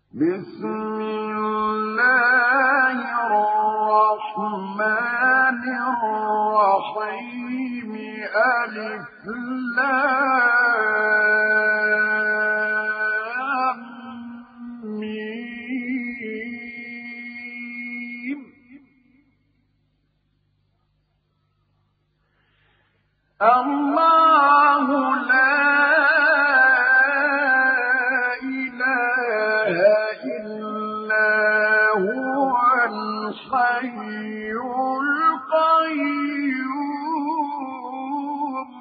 بسم الله الرحمن الرحيم ألف لام ميم الله لا إله إلا هو الحي القيوم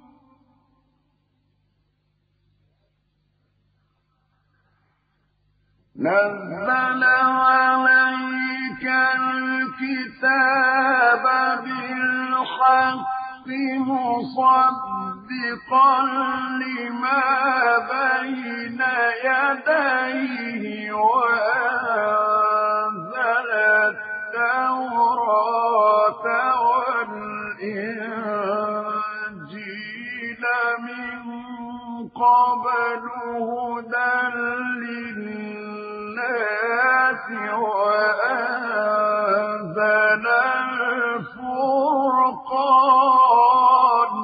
نزل عليك الكتاب بالحق مصدقا لما بين يديه وأنزل التوراة والإنجيل من قبل هدى للناس وأنزل الفرقان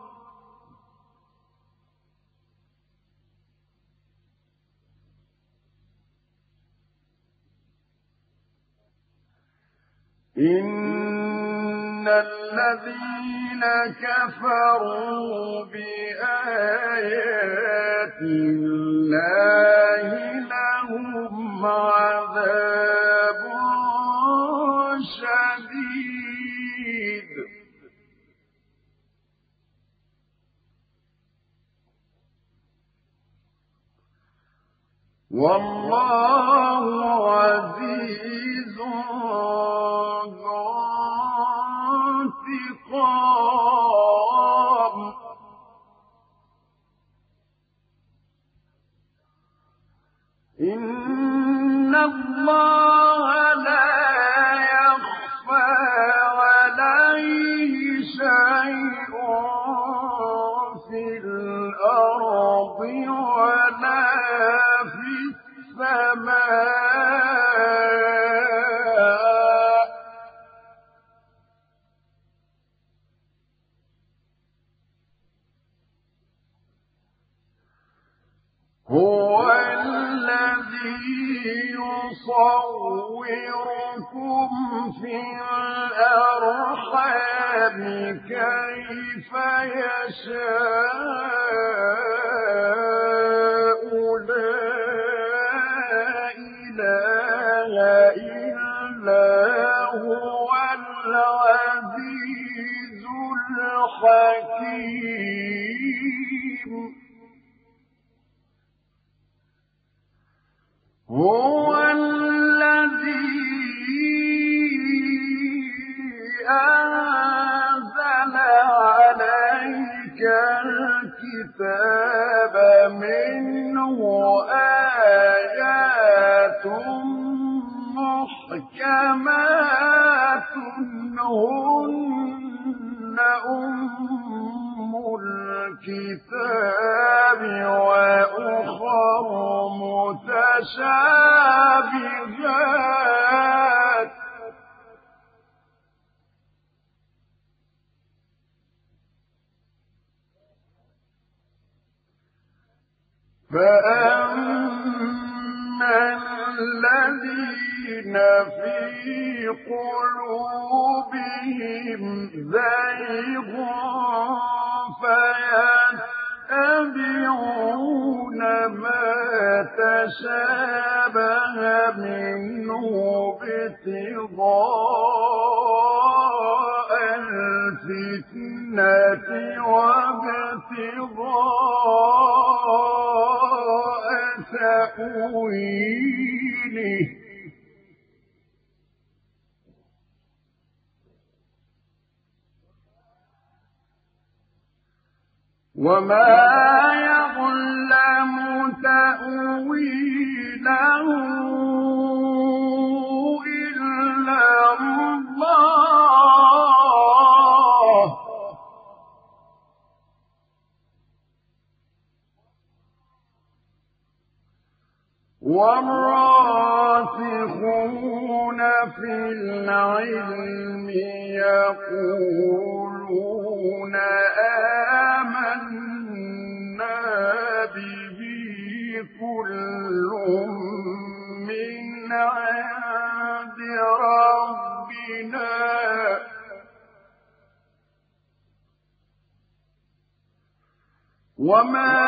إن الذين كفروا بآيات الله لهم عذاب شديد والله عزيز ذو انتقام إن الله لا يخفى عليه شيء في الأرض ولا في السماء هو الذي يصوركم في الأرحام كيف يشاء لا إله إلا هو العزيز الحكيم هو الذي أنزل عليك الكتاب منه آيات محكمات هن أم الكتاب وأخر متشابهات فأما الذين في قلوبهم زيغ فيتبعون ما تشابه منه ابتغاء الفتنة وابتغاء تأويله وما يعلم تأويله إلا الله والراسخون في العلم يقولون آمنا به كل من عند ربنا وما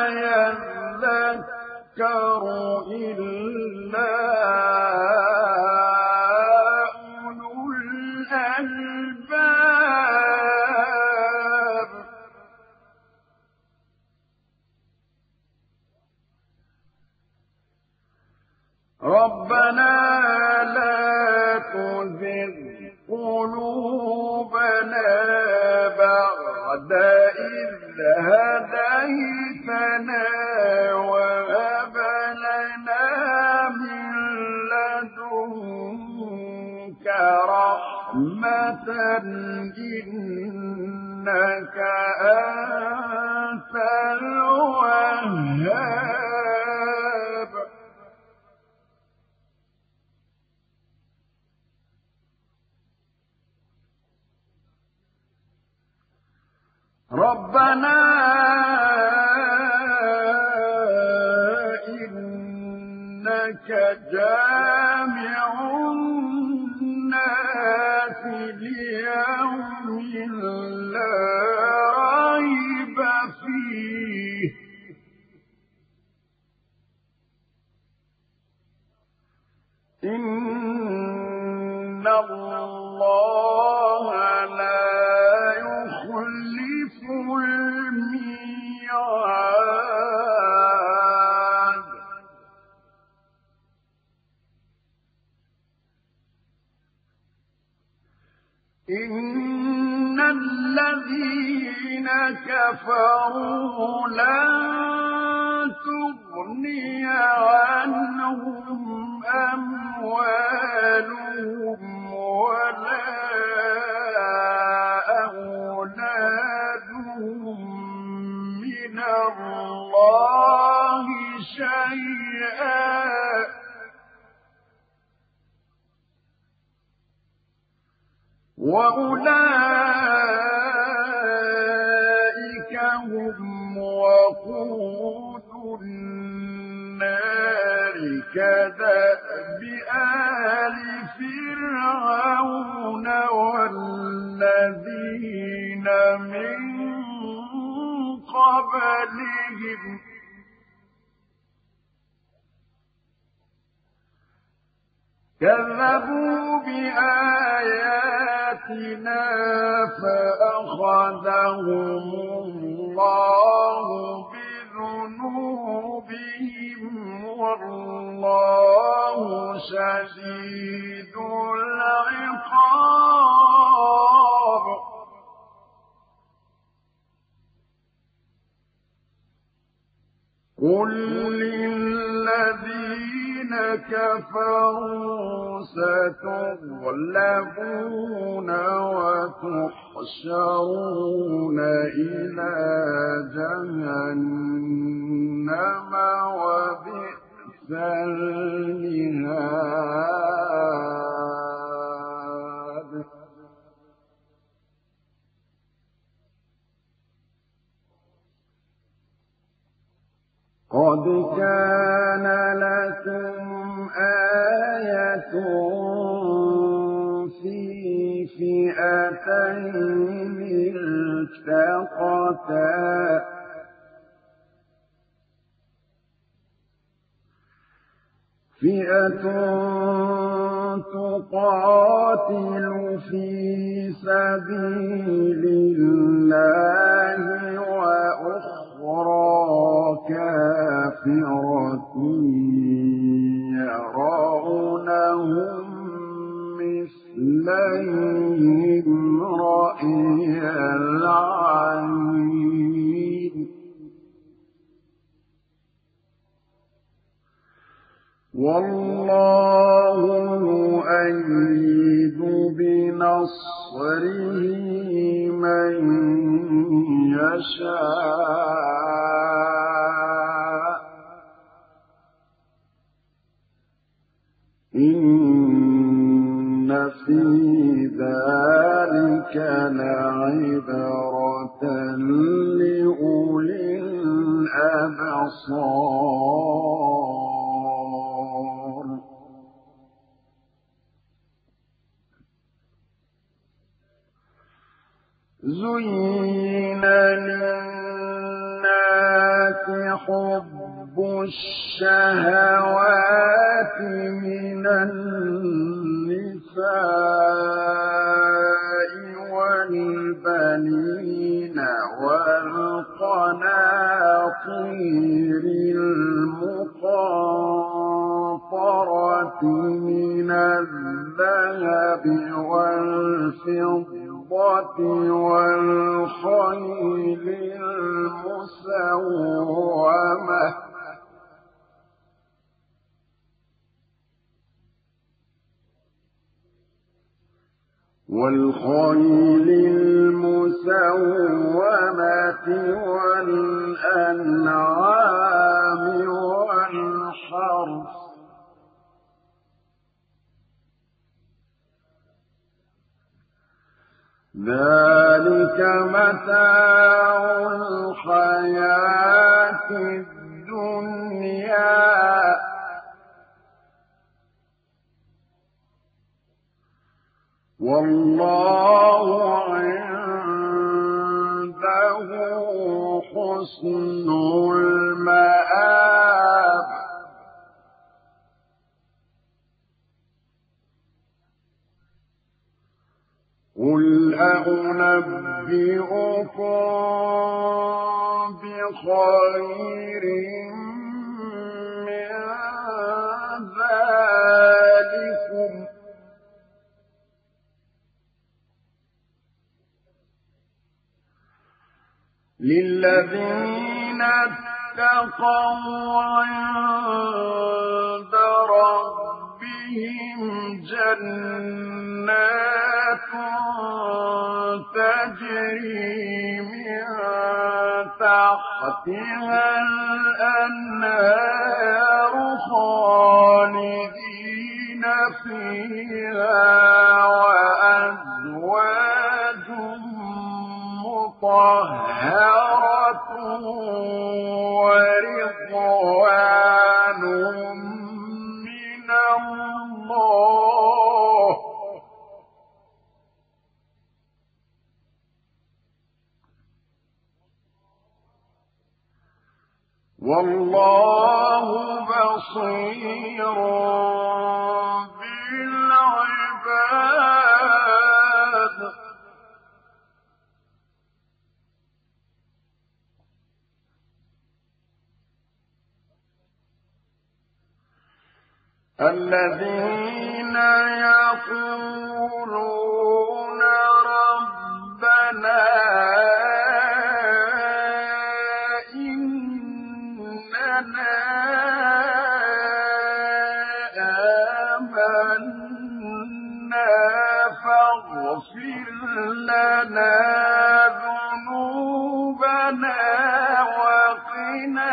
يذكر إلا أولو الألباب ربنا لا تزغ قلوبنا بعد إذ هديتنا وهب لنا من لدنك رحمة إنك أنت الوهاب ربنا إنك جامع الناس ليوم لا ريب فيه إن الله لا يخلف الميعاد إن الذين كفروا لن تغني عنهم أموالهم ولا أولادهم من الله شيئا وأولئك هم وقود النار كدأب آل فرعون والذين من قبلهم كذبوا بآياتنا فأخذهم الله بذنوبهم والله شديد العقاب قل للذين كفروا ستغلبون وتحشرون إلى جهنم وبئس المهاد قد كان لكم آية في فئتين التقتا فئة تقاتل في سبيل الله وأخرى كافرة يرونهم مثليهم رأي العين والله يؤيد بنصره من يشاء إن في ذلك لعبرة لأولي الأبصار. زين للناس حب الشهوات من النساء والبنين والقناطير المقنطرة من الذهب والفضة والخيل المسومة والأنعام والحرث ذلك متاع الحياة الدنيا والله عنده حسن المآب. قل أنبئكم بخير من ذلكم للذين اتقوا عند ربهم جنات تجري من تحتها الأنهار خالدين فيها وأزواج مطهرة ورضوان من الله والله بصير بالعباد. الذين يقولون ربنا إننا آمنا فاغفر لنا ذنوبنا وقنا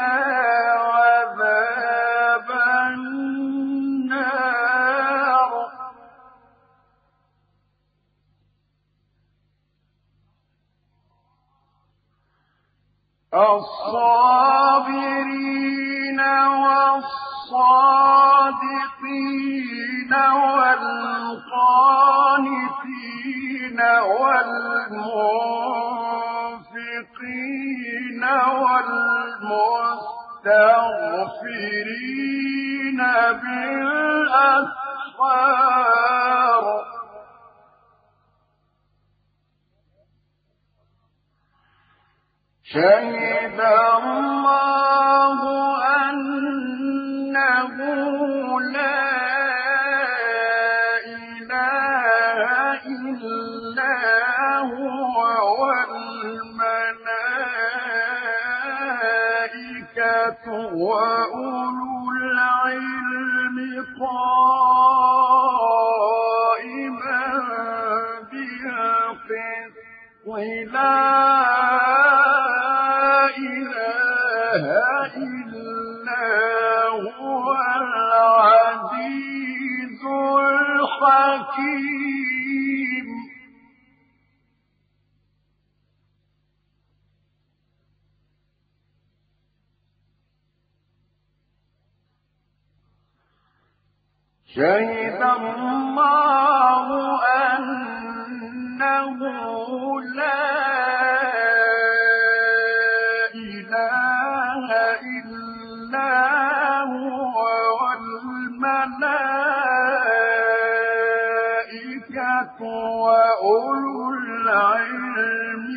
عذاب النار. الصابرين والصادقين والقانتين والمنفقين والمستغفرين بالأسحار. شهد الله أنه لا إله إلا هو والملائكة وأولو العلم قائما بالقسط لا إله إلا هو العزيز الحكيم شهد الله أنه لا إله إلا هو والملائكة وأولو العلم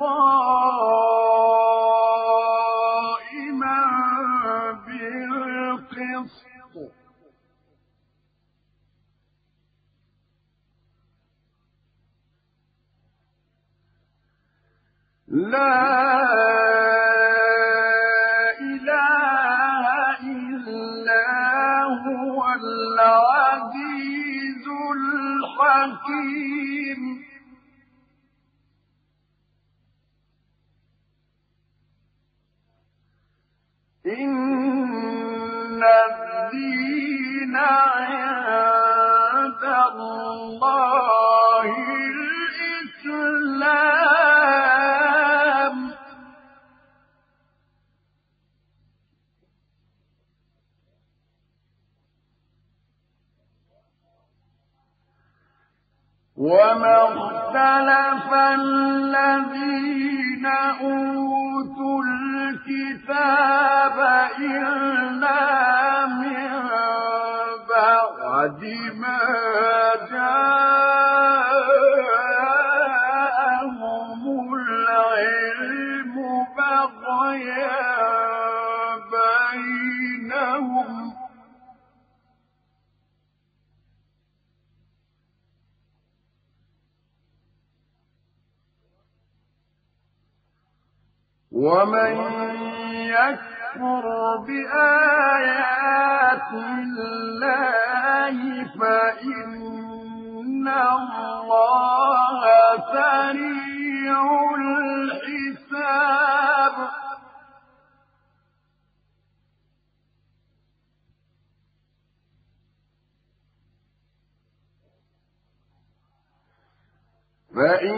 قائما بالقسط لا إله إلا هو العزيز الحكيم إن الدين عند الله الإسلام وما اختلف الذين أوتوا الكتاب إلا من بعد ما جاءهم العلم بغيا بينهم ومن يكفر بآيات الله فإن الله سريع الحساب فإن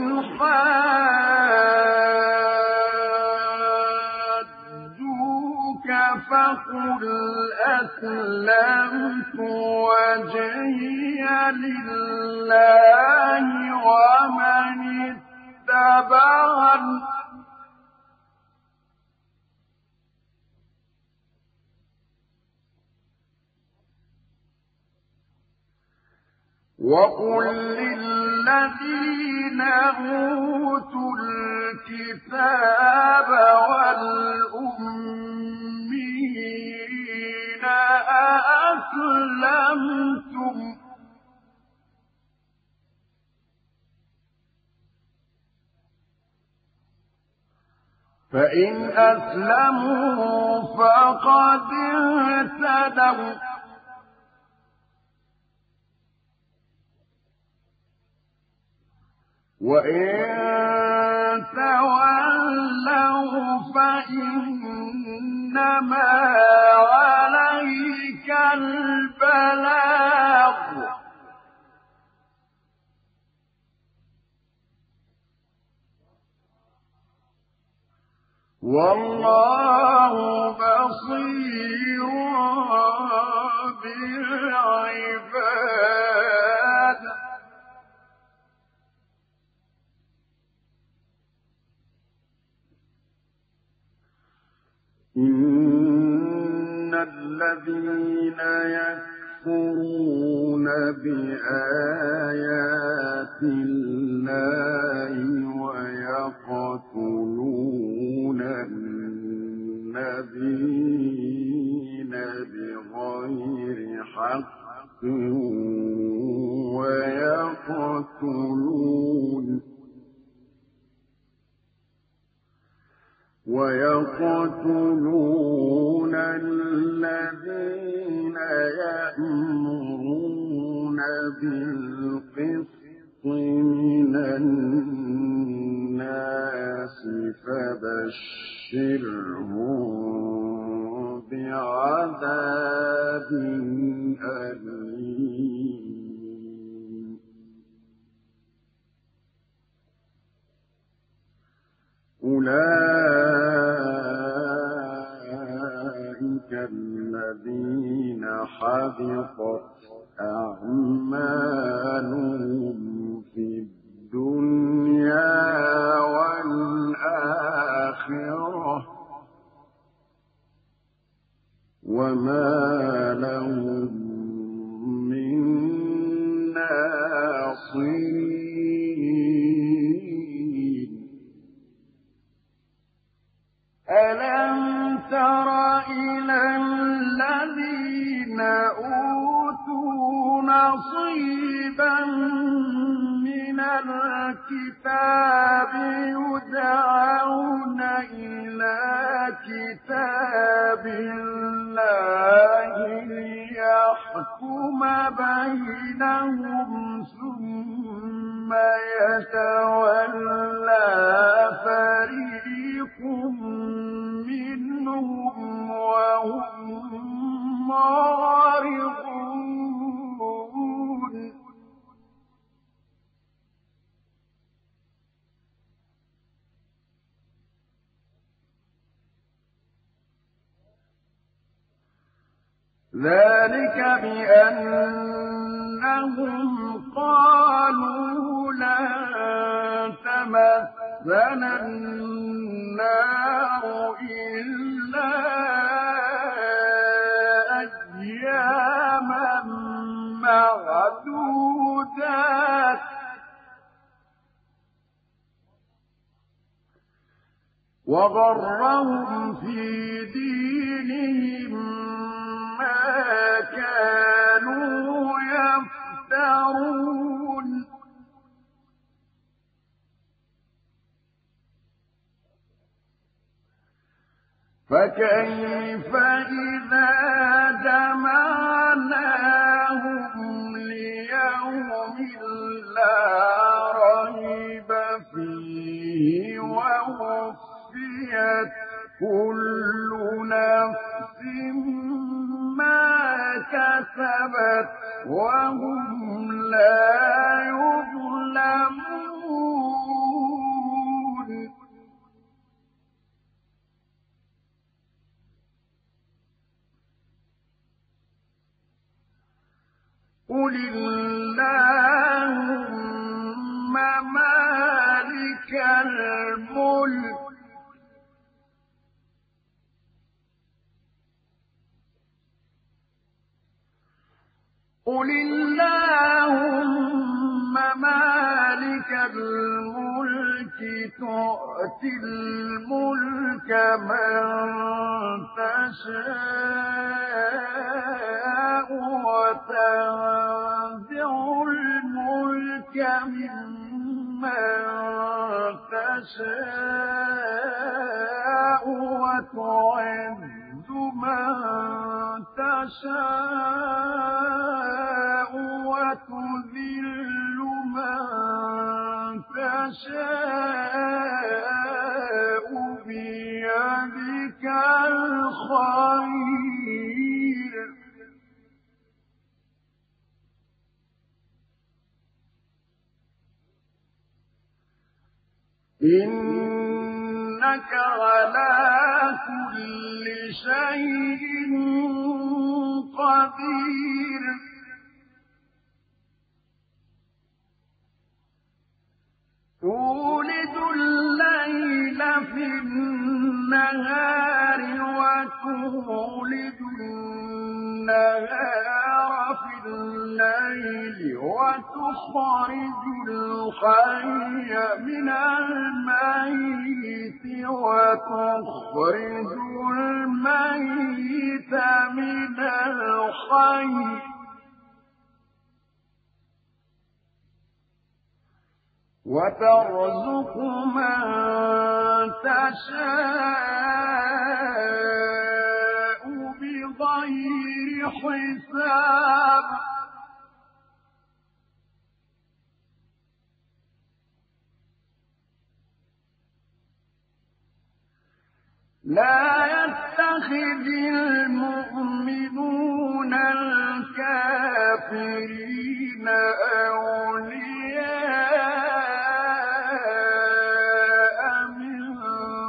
حاجوك فقل أسلمت وجهي لله ومن اتبعني وقل للذين أوتوا الكتاب والأميين أأسلمتم فإن أسلموا فقد اهتدوا وإن تولوا فإنما عليك البلاغ والله بصير بالعباد إن الذين يكفرون بآيات الله ويقتلون النبيين بغير حق ويقتلون الذين يأمرون بالقسط من الناس فبشرهم بعذاب أليم أولئك الذين حبطت أعمالهم في الدنيا والآخرة وما لهم من ناصرين ألم تر إلى الذين أوتوا نصيبا من الكتاب يدعون إلى كتاب الله ليحكم بينهم ثم يتولى فريق منهم وهم معرضون ذلك بأنهم قالوا لن تمسنا النار إلا أياما معدودات وغرهم في دينهم ما كانوا يفترون فكيف إذا جمعناهم ليوم لا ريب فيه ووفيت كل نفس ما كسبت وهم لا يظلمون قل اللهم مالك الملك قل اللهم مالك الملك تؤتي الملك من تشاء وتنزع الملك ممن تشاء وتعز من تشاء وتذل من تشاء بيدك الخير إنك على كل شيء قدير تولد الليل في النهار وتولد النهار في الليل وتخرج الحي من الميت وتخرج الميت من الحي وترزق من تشاء بغير حساب لا يتخذ المؤمنون الكافرين أولياء من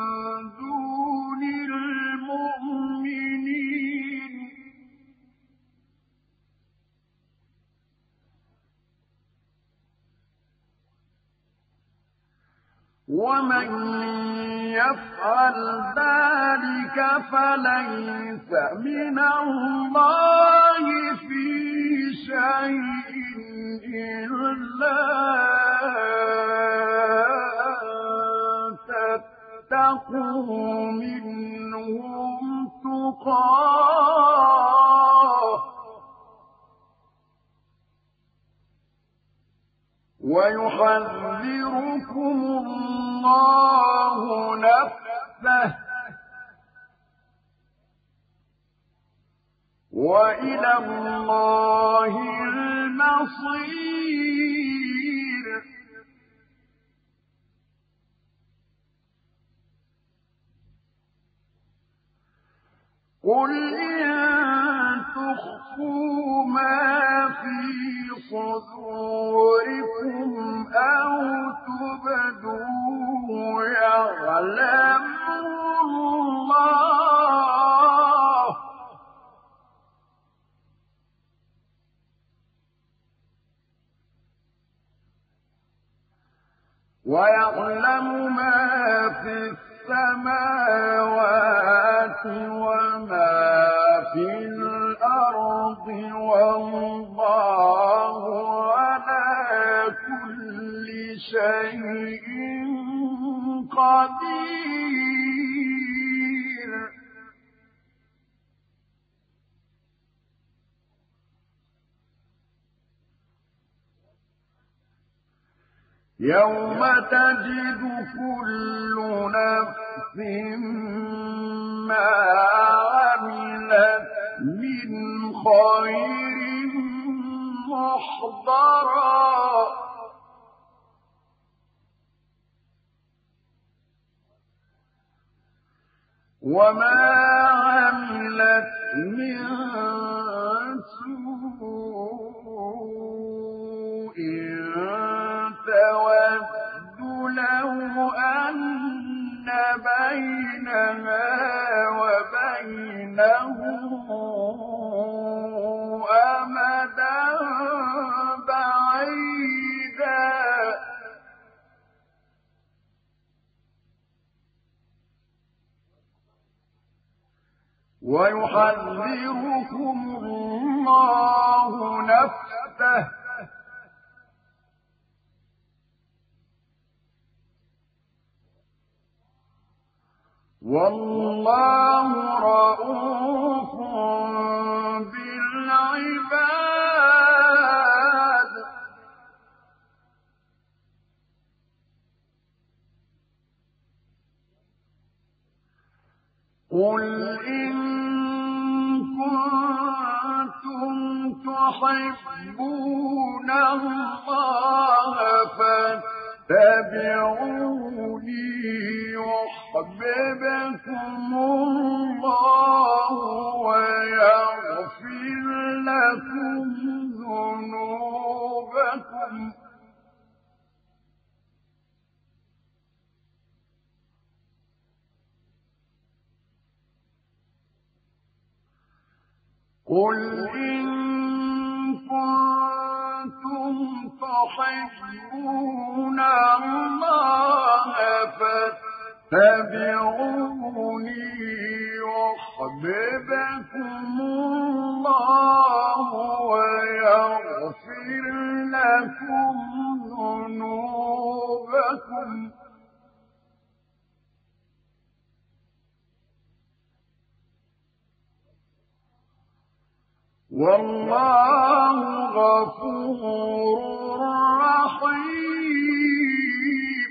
ومن يفعل ذلك فليس من الله في شيء إلا أن تتقوا منهم تقاه ويحذركم الله نفسه وإلى الله المصير. قل إن تخفوا ما في صدوركم أو تبدوه يعلمه الله ويعلم ما في السماوات وما في الأرض والله على كل شيء قدير. يوم تجد كل نفس ما عملت من خير محضرا وما عملت من سوء تود لو أن بينها وبينه أمدا بعيدا ويحذركم الله نفسه والله رءوف بالعباد. قل إن كنتم تحبون الله فاتبعوني يحببكم الله ويغفر لكم ذنوبكم قل إن كنتم تحبون الله فاتبعوني يحببكم الله ويغفر لكم ذنوبكم والله غفور رحيم.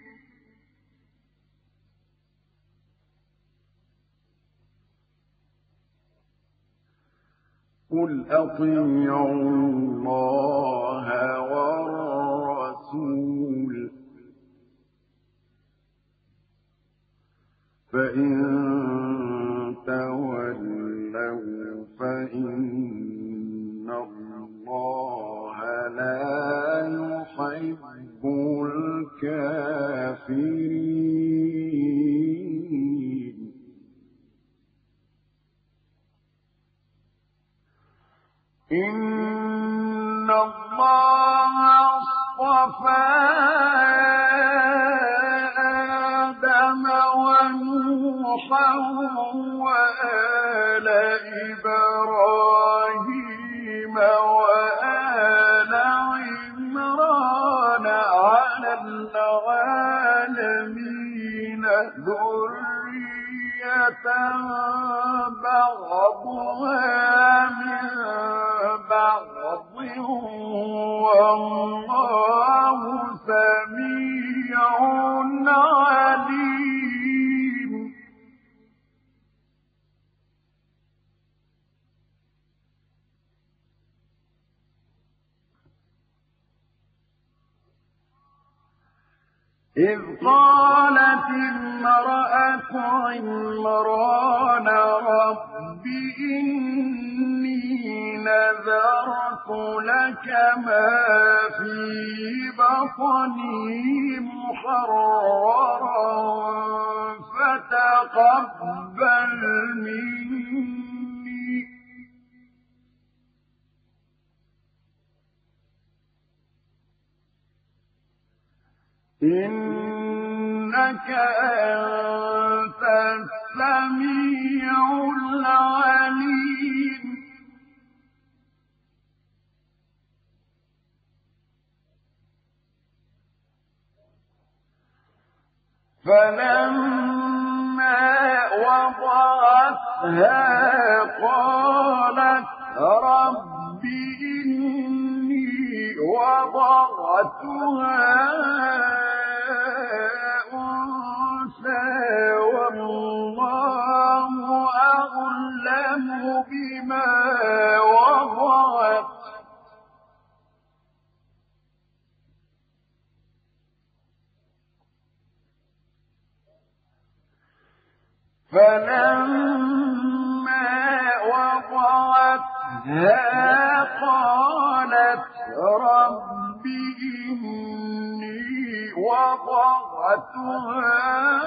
قل أطيعوا الله والرسول فإن تولوا فإن الله لا يحب الكافرين. إن الله اصطفى بعض والله سميع عليم إذ قالت امرأة عمران رب إني نذرت لك ما في بطني محررا فتقبل مني إنك أنت السميع العليم فلما وضعتها قالت رب إني وضعتها أنثى والله أعلم بما وضعت فلما وضعتها قالت رب إني وضعتها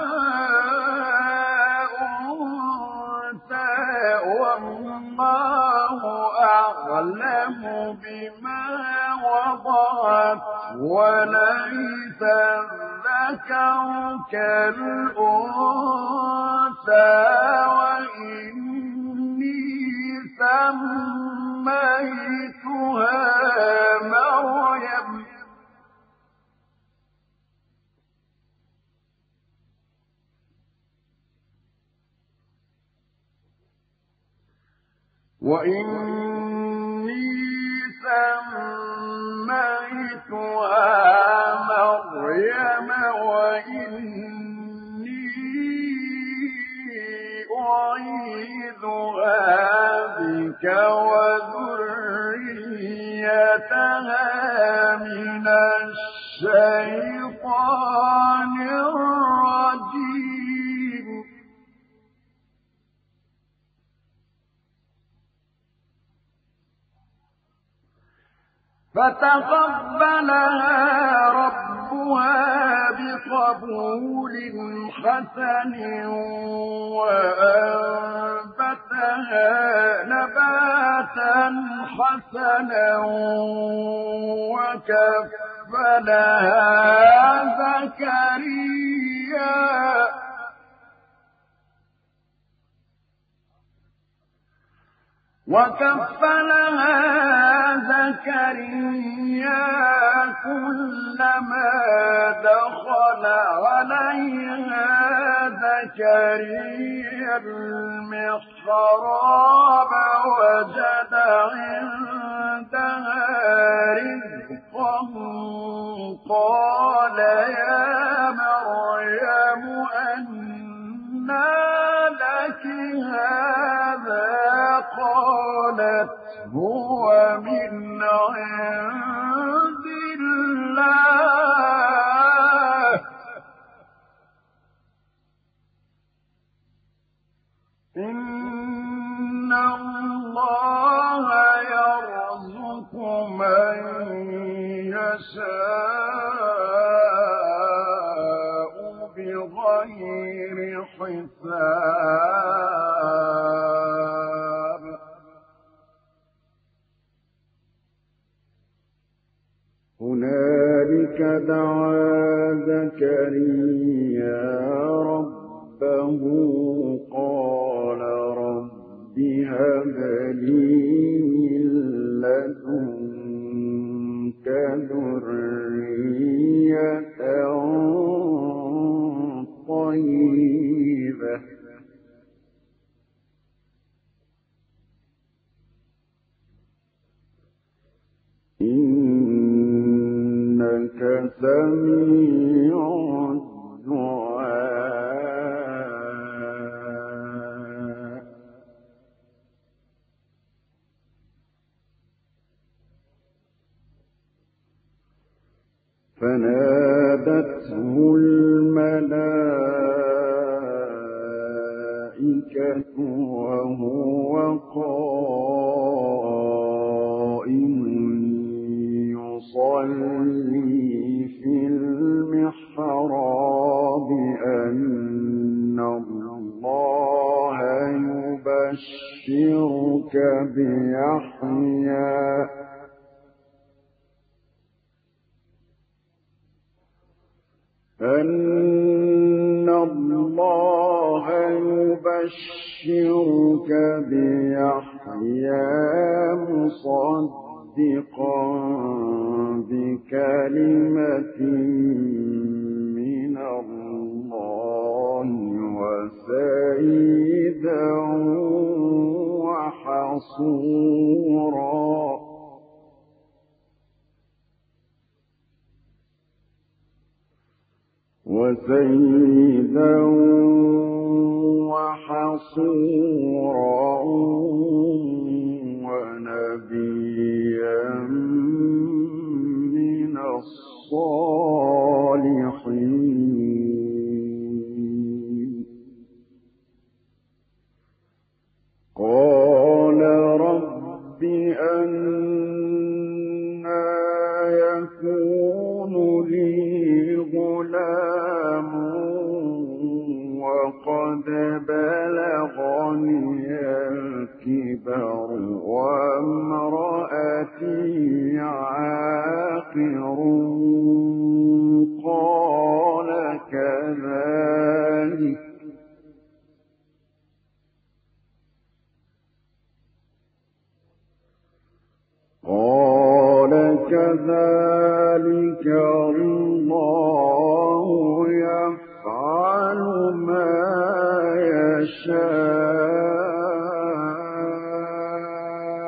أنثى والله أعلم بما وضعت وليس الذكر كالأنثى وإني سميتها مريم وإني سميتها مريم وإني أعيذها بك وذريتها من الشيطان الرجيم فتقبلها ربها بقبول حسن وأنبتها نباتا حسنا وكفلها زكريا كلما دخل عليها زكريا المحراب وجد عندها رزقا قال يا مريم أنى لك هذا قالت هو من عند الله إن الله يرزق من يشاء بغير حساب هنالك دعا زكريا ربه قال رب هب لي من لدنك ذرية طيبة سميع الدعاء فنادته الملائكة وهو قائم يصلي في المحراب أن الله يبشرك بيحيى مصدقا بكلمة من الله وسيدا وحصورا وحصورا ونبيا من الصالحين قال رب أنى يكون لي غلام وقد بلغني الكبر وامرأتي عاقر قال كذلك الله يفعل ما يشاء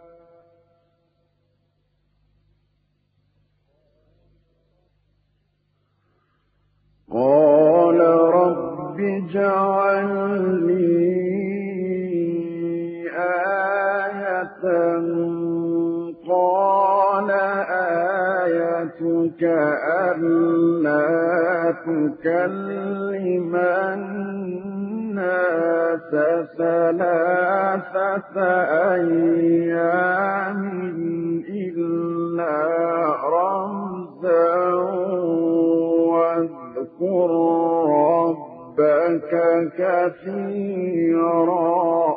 قال رب اجعل لي آية قال آيتك ألا تكلم الناس ثلاثة أيام إلا رمزا واذكر ربك كثيرا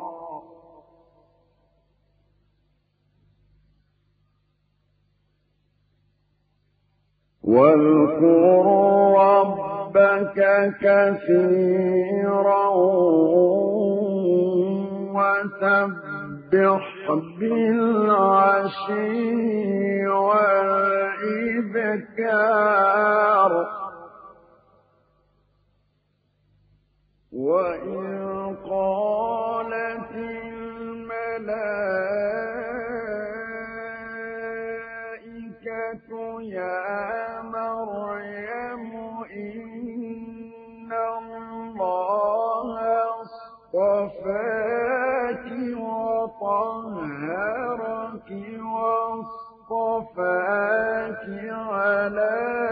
واذكر ربك كثيرا وسبح بالعشي والإبكار وإذ قالت الملائكة يا مريم إن الله اصطفاك وطهرك واصطفاك على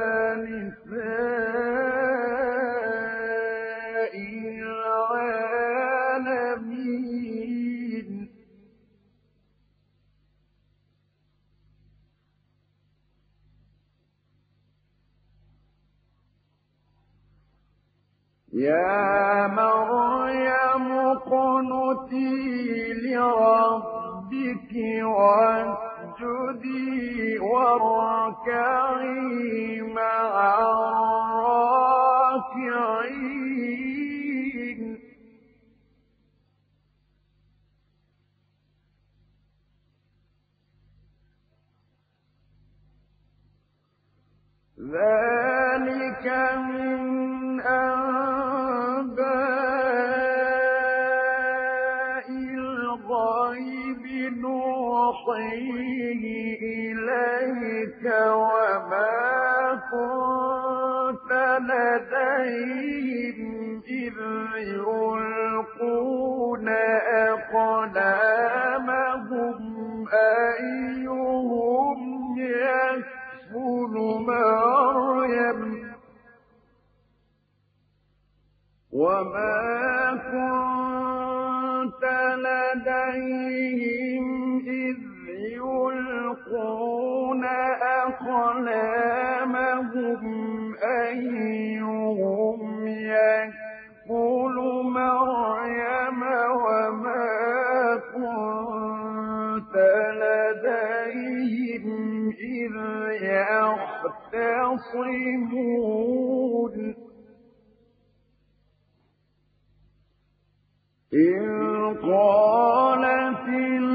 نساء العالمين يا مريم اقنتي لربك واسجدي واركعي مع الراكعين ذلك من أنباء الغيب نوحيه إليك وما كنت لديهم إذ يلقون أقلامهم أيهم يكفل مريم وما كنت لديهم إذ يلقون أقلامهم أيهم يكفل مريم وما كنت لديهم إذ يختصمون إذ قالت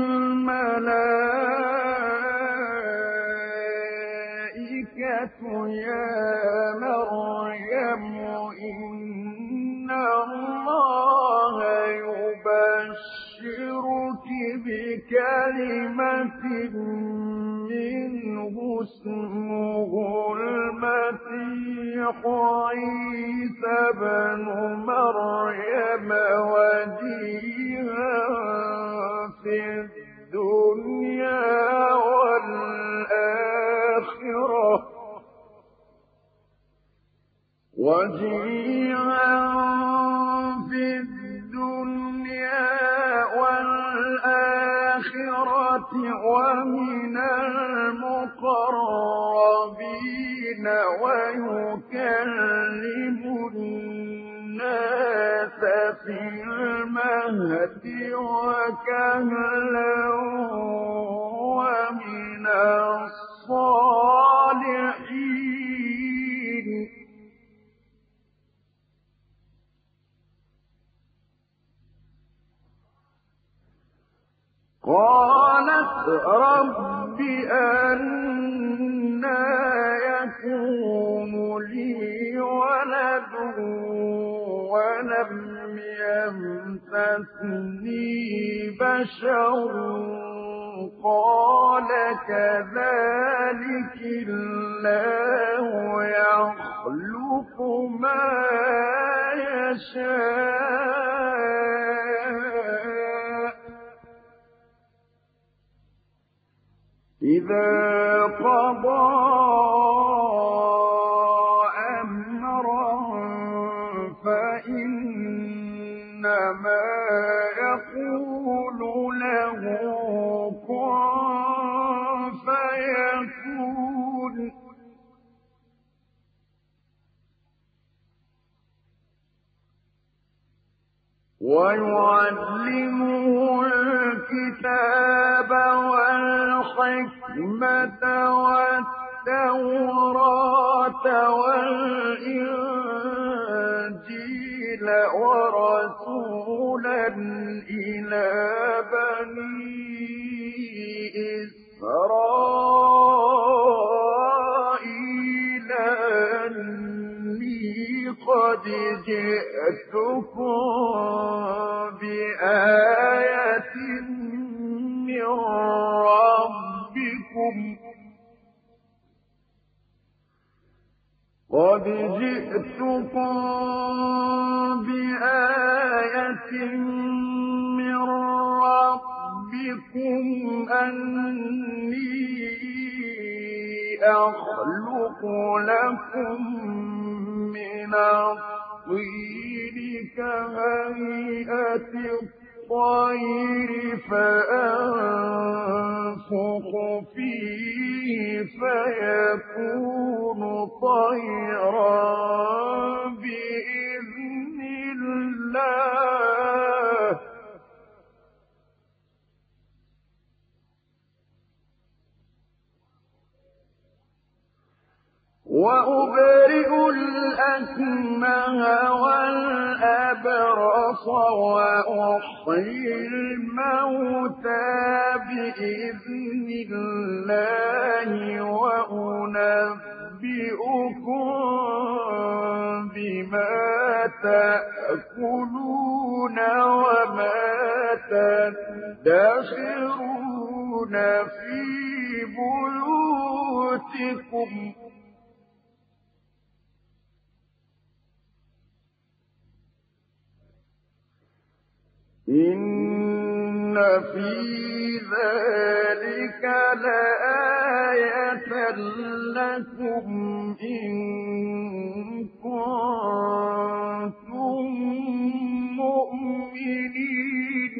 الملائكة يا مريم إن الله يبشرك بكلمة منه اسمه المسيح عيسى بن مريم وجيها في الدنيا والآخرة ومن المقربين ويكلم الناس في المهد وكهلا ومن الصالحين قالت رب أنى يكون لي ولد ولم يمسسني بشر قال كذلك الله يخلق ما يشاء إذا قضى أمرا فإنما يقول له كن فيكون ويعلمه الكتاب والحكمة والتوراة والإنجيل ورسولا إلى بني إسرائيل أني قد جئتكم بآية من ربكم أني أخلق لكم من الطين كهيئة الطير فأنفخ فيه فيكون طيرا بإذن الله وأبرئ الأكمه والأبرص وأحيي الموتى بإذن الله وأنبئكم بما تأكلون وما تدخرون في بيوتكم إن في ذلك لآية لكم إن كنتم مؤمنين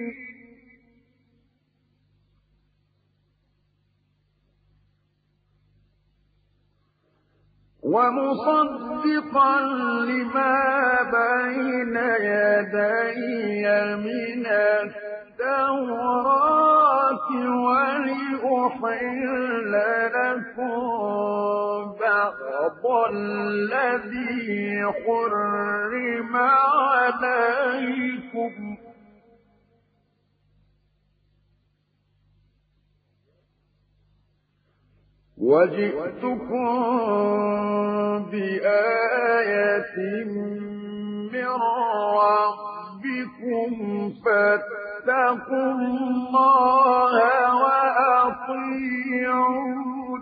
ومصدقا لما بين يدي من التوراة ولأحل لكم بعض الذي حرم عليكم وجئتكم بآية من ربكم فاتقوا الله وأطيعون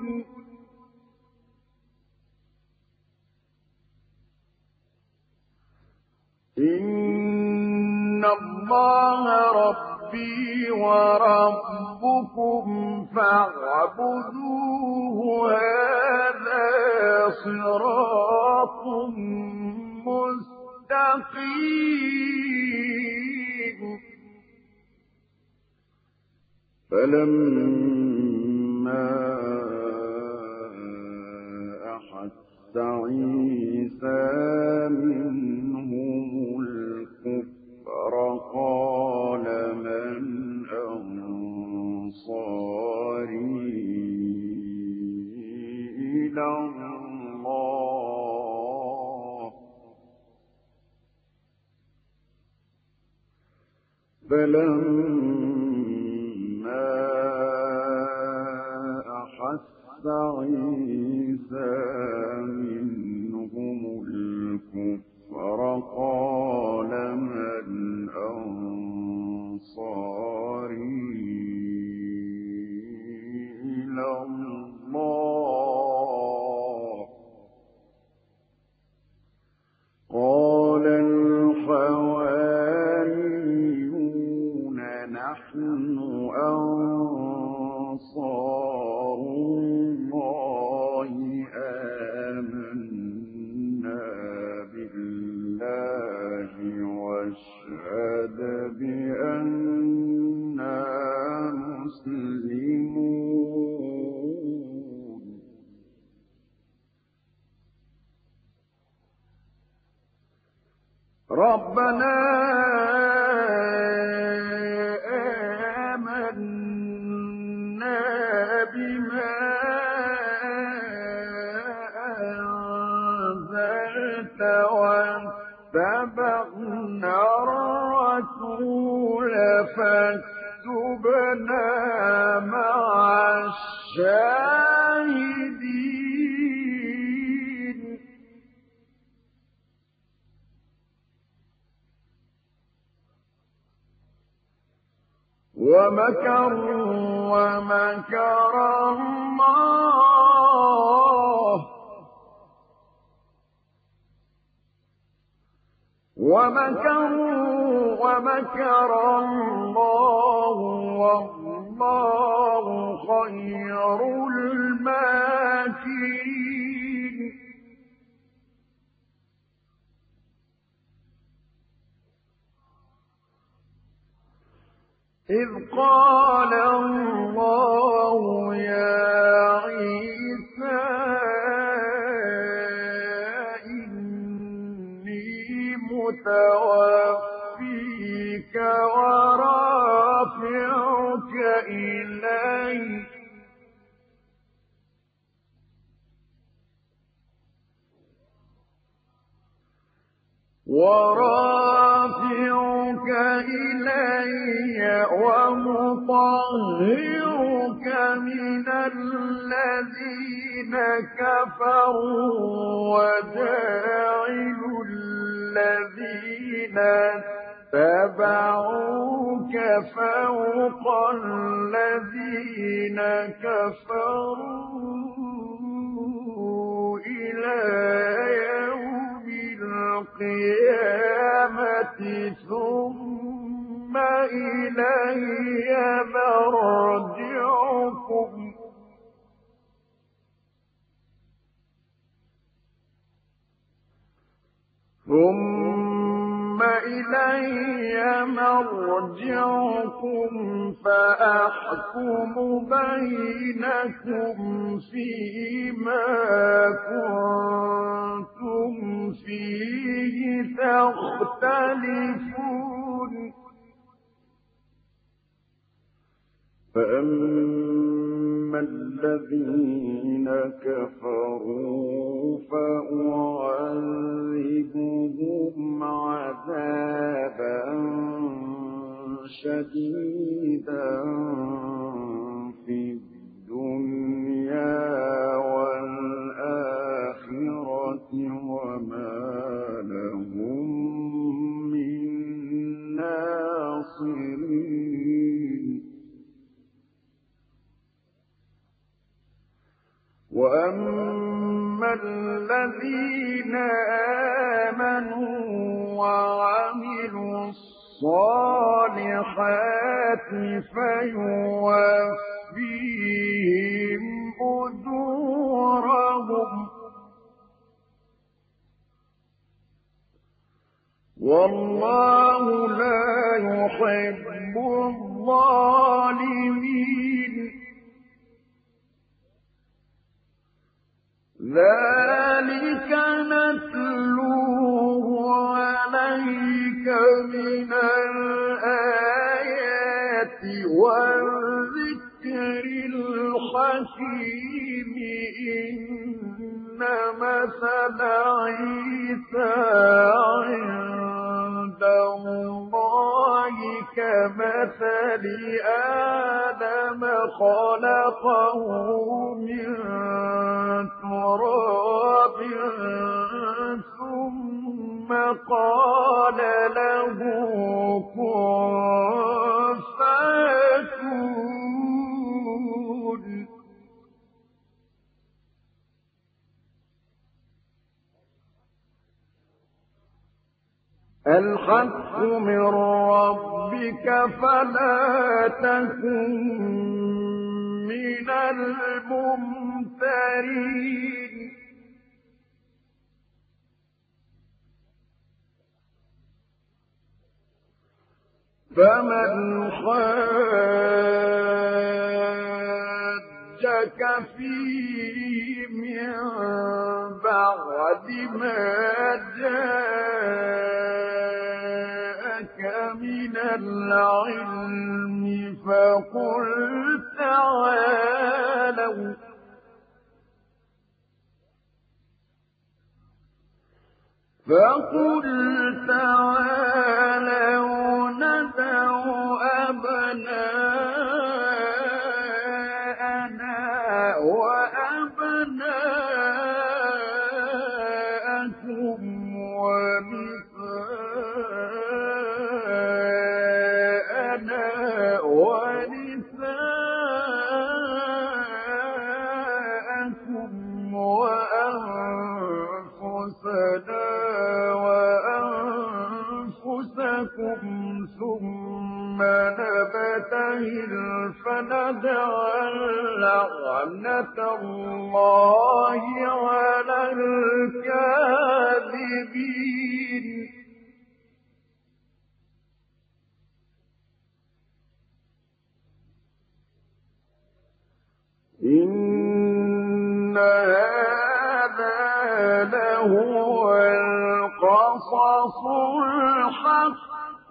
إن الله ربي وربكم فاعبدوه هذا صراط مستقيم فلما أحس عيسى منهم الكفر قال من أنصاري إلى الله فلما أحس عيسى منهم الكفر قال من أنصاري إلى الله قال الحواريون نحن أنصار الله آمنا بالله واشهد بأننا مسلمون ربنا آمنا بما أنزلت واتبعنا الرسول فاكتبنا مع الشاهدين ومكروا ومكر الله والله خير الماكرين إذ قال الله يا عيسى إني متوفيك ورافعك إلي ومطهرك من الذين كفروا وجاعل الذين اتبعوك فوق الذين كفروا إلى يوم القيامة ثم إلي مرجعكم ثم إلي مرجعكم فأحكم بينكم فيما كنتم فيه تختلفون فأما الذين كفروا فأعذبهم عذابا شديدا في الدنيا والآخرة وما لهم من ناصرين وأما الذين آمنوا وعملوا الصالحات فيوفيهم أجورهم والله لا يحب الظالمين ذلك نتلوه عليك من الآيات والذكر الحكيم إن مثل عيسى عند الله كمثل آدم خلقه من تراب ثم قال له كن فيكون الحق من ربك فلا تكن من الممترين فمن حاجك فيه من بعد ما جاءك من العلم فقل تعالوا ندع أبناءنا وأبناءكم ونساءنا ونساءكم وأنفسنا وأنفسكم ثم نبتهل فنجعل لعنة الله على الكاذبين إن هذا لهو القصص الحق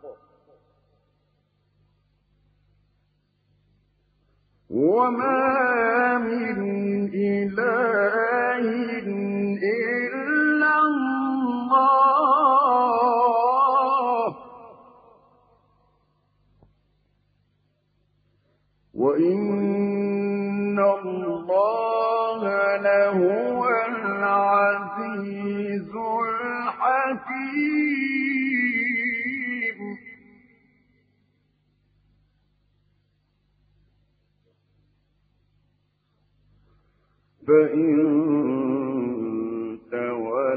وما من إله إلا الله وإن الله لهو العزيز الحكيم فإن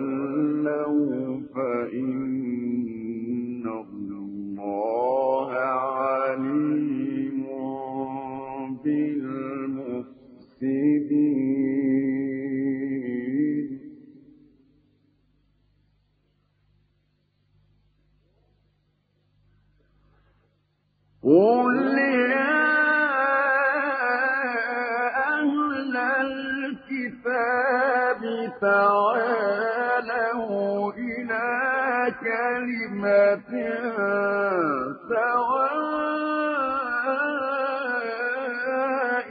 تولوا فإن الله قل يا أهل الكتاب تعالوا إلى كلمة سواء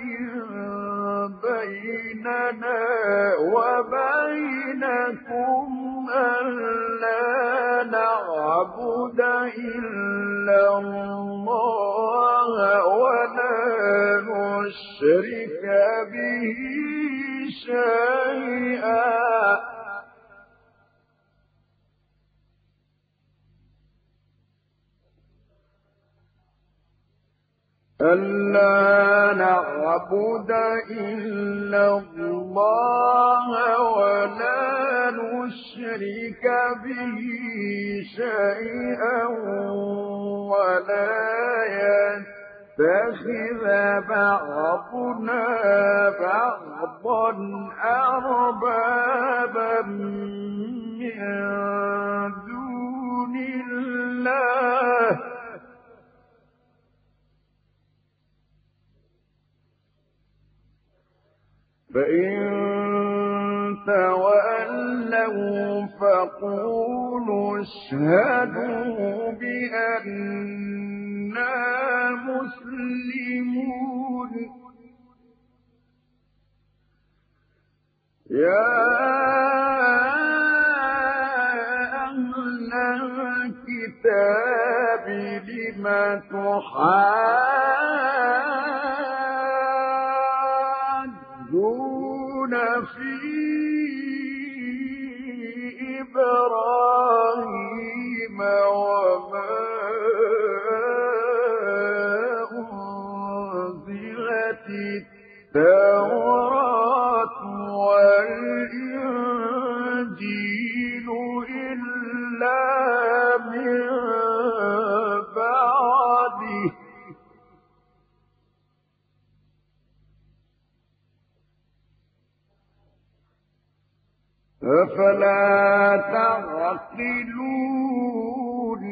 بيننا وبينكم ألا نعبد إلا الله ولا نشرك به شيئا ألا نعبد إلا الله ولا نشرك به شيئا ولا يتخذ بعضنا بعضا أربابا من دون الله فإن تولوا فقولوا اشهدوا بأننا مسلمون يا أهل الكتاب لم تحاجون في إبراهيم وما أنزلت التوراة والإنجيل إلا من بعده أفلا تعقلون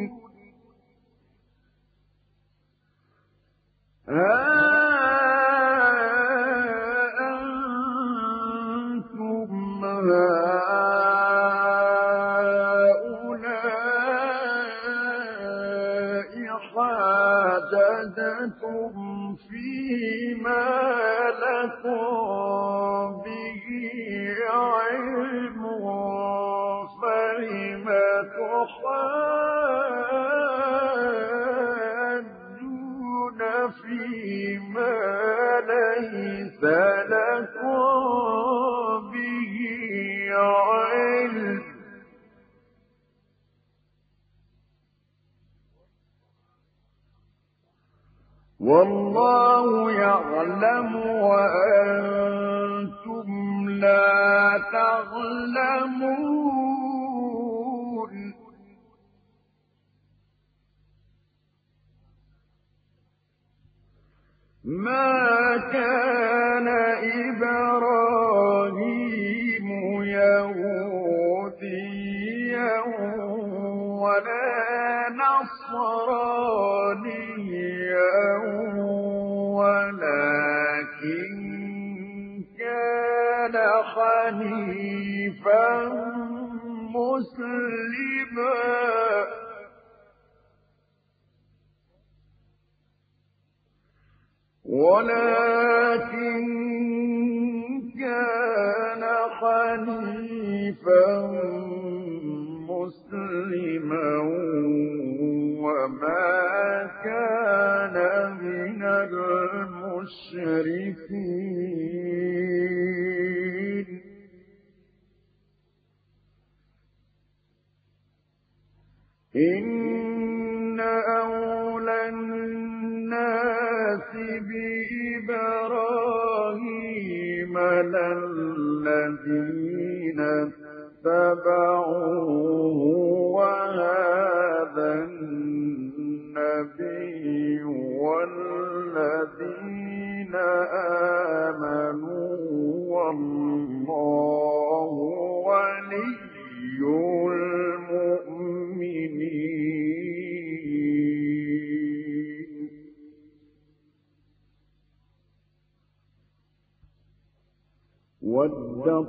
ها أنتم هؤلاء حاججتم فيما لكم به علم فلم تحاجون فيما ليس لكم به علم والله يعلم وأنتم لا تعلمون ما كان إبراهيم يهوديا ولا نصرانيا ولكن كان حنيفا مسلما وما كان من المشركين إن أولى الناس بإبراهيم للذين اتبعوه وهذا النبي والذين آمنوا الله ولي المؤمنين وَدَّت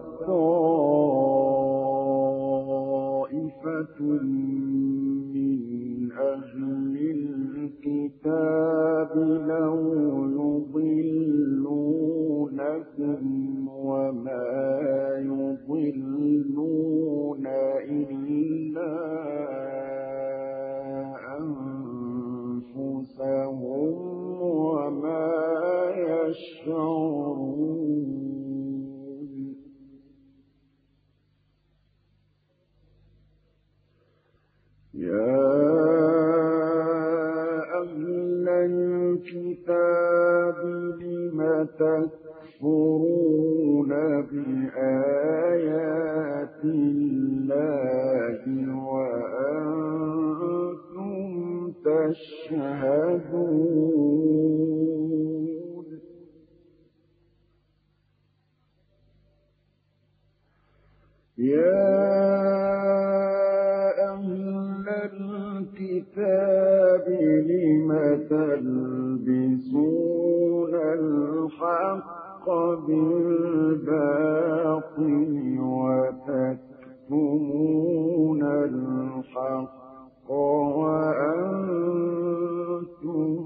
طَّائِفَةٌ مِّنْ أَهْلِ الْكِتَابِ لَوْ يُضِلُّونَكُمْ وَمَا يُضِلُّونَ إِلَّا أَنفُسَهُمْ وَمَا يَشْعُرُونَ يَا أَهْلَ الْكِتَابِ لِمَ تَكْفُرُونَ بِآيَاتِ اللَّهِ وَأَنتُمْ تَشْهَدُونَ يَا أَهْلَ الْكِتَابِ لِمَ تَلْبِسُونَ الْحَقَّ بِالْبَاطِلِ وَتَكْتُمُونَ الْحَقَّ وَأَنتُمْ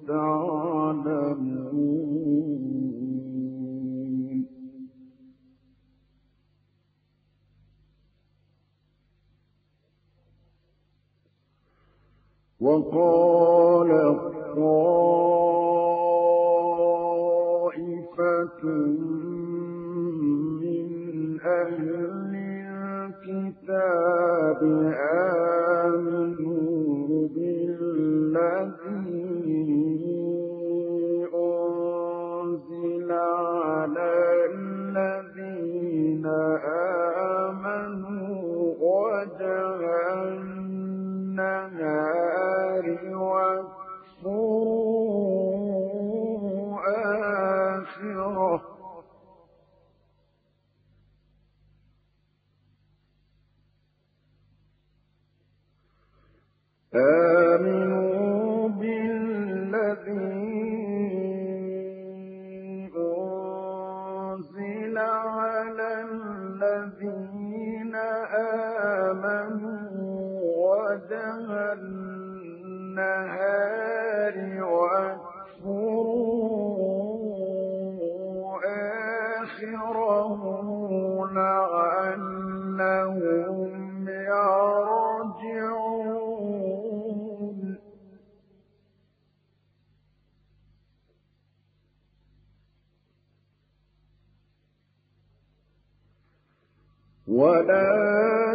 تَعْلَمُونَ وَقَالَت طَّائِفَةٌ مِّنْ أَهْلِ الْكِتَابِ آمِنُوا بِالَّذِي أُنزِلَ عَلَى الَّذِينَ آمَنُوا وَجْهَ النَّهَارِ وَاكْفُرُوا آخِرَهُ آمِنُوا بِالَّذِي أُنزِلَ عَلَى الَّذِينَ آمَنُوا وَجْهَ النَّهَارِ وَاكْفُرُوا آخِرَهُ لَعَلَّهُمْ يَرْجِعُونَ وَلَا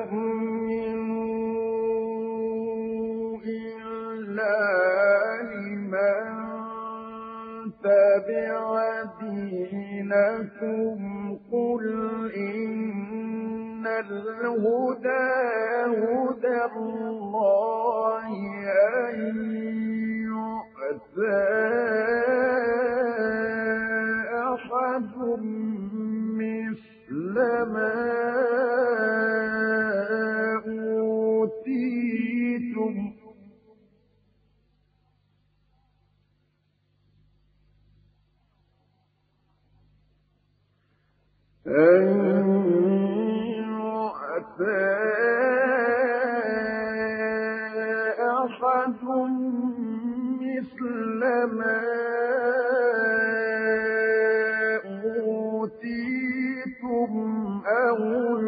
تُؤْمِنُوا إِلَّا لِمَن تَبِعَ دِينَكُمْ قُلْ إِنَّ الْهُدَىٰ هُدَى اللَّهِ أَن يُؤْتَىٰ أَحَدٌ مِّثْلَ مَا أُوتِيتُمْ أَن يُؤْتَىٰ أَحَدٌ مِّثْلَ مَا أُوتِيتُمْ أَوْ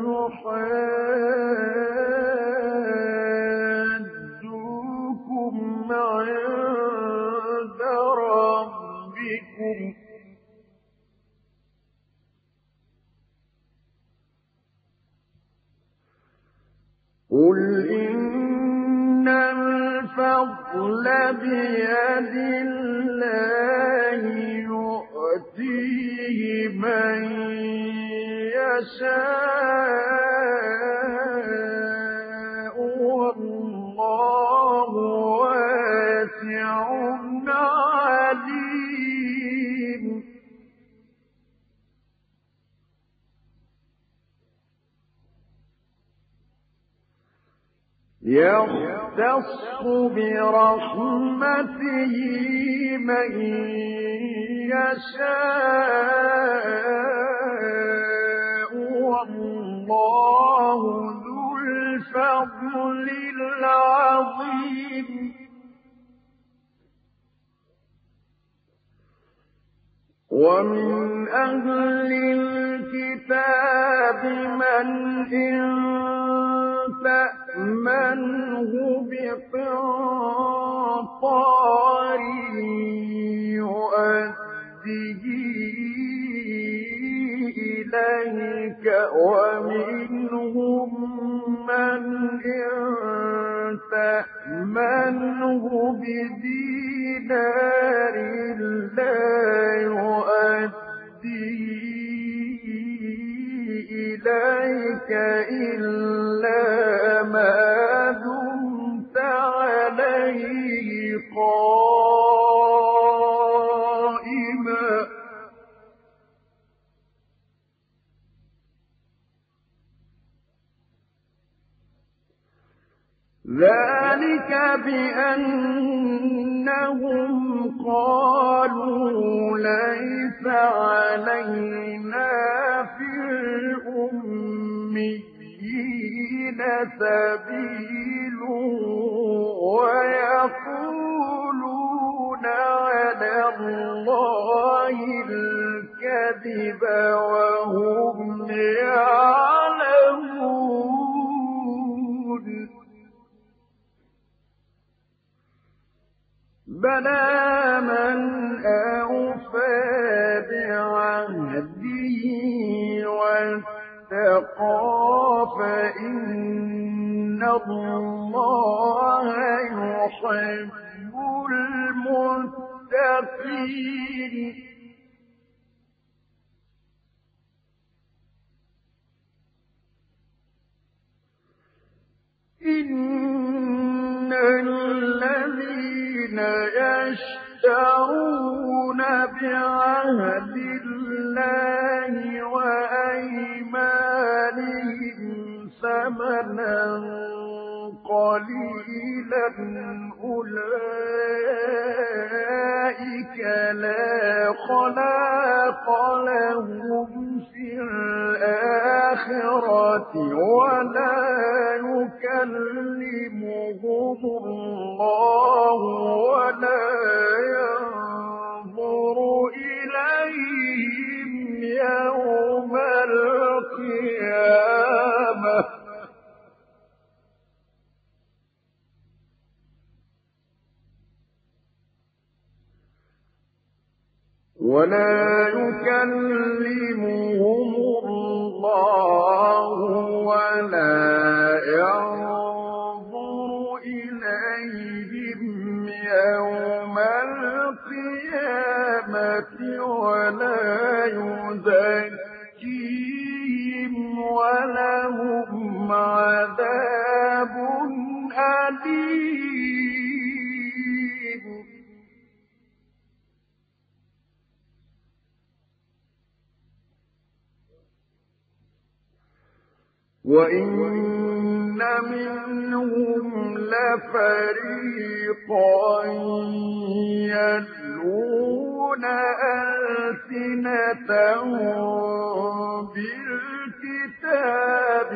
يُحَاجُّوكُمْ عِندَ رَبِّكُمْ ۗ قُلْ إِنَّ الْفَضْلَ بِيَدِ اللَّهِ يُؤْتِيهِ مَن يَشَاءُ وَاللَّهُ وَاسِعٌ عَلِيمٌ يختص برحمته من يشاء والله ذو الفضل العظيم ومن أهل الكتاب من إن تأمنه بقنطار يؤديه إليك ومنهم من إن تأمنه بدينار لا يؤديه إليك إلا ما دمت عليه قائما ذلك بأنهم قالوا ليس علينا في الأميين سبيل ويقولون على الله الكذب وهم يعلمون بلى من أوفى بعهده واتقى فإن الله يحب المتقين إن الذين يشترون بعهد الله وأيمانهم ثمنا قليلا أولئك لا خلاق لهم في الآخرة ولا يكلمهم الله ولا ينظر إليهم يوم القيامة ولا يكلمهم الله ولا ينظر إليهم يوم القيامة ولا يزكيهم ولهم عذاب أليم وإن منهم لفريقا يلوون ألسنتهم بالكتاب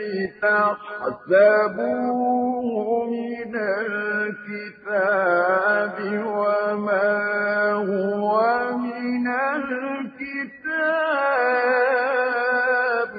لتحسبوه من الكتاب وما هو من الكتاب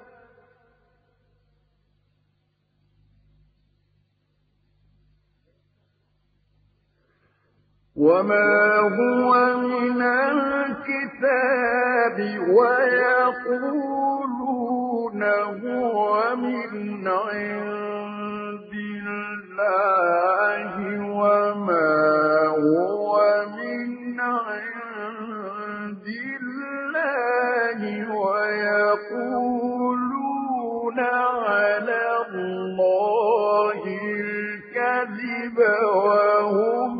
ويقولون هو من عند الله وما هو من عند الله ويقولون على الله الكذب وهم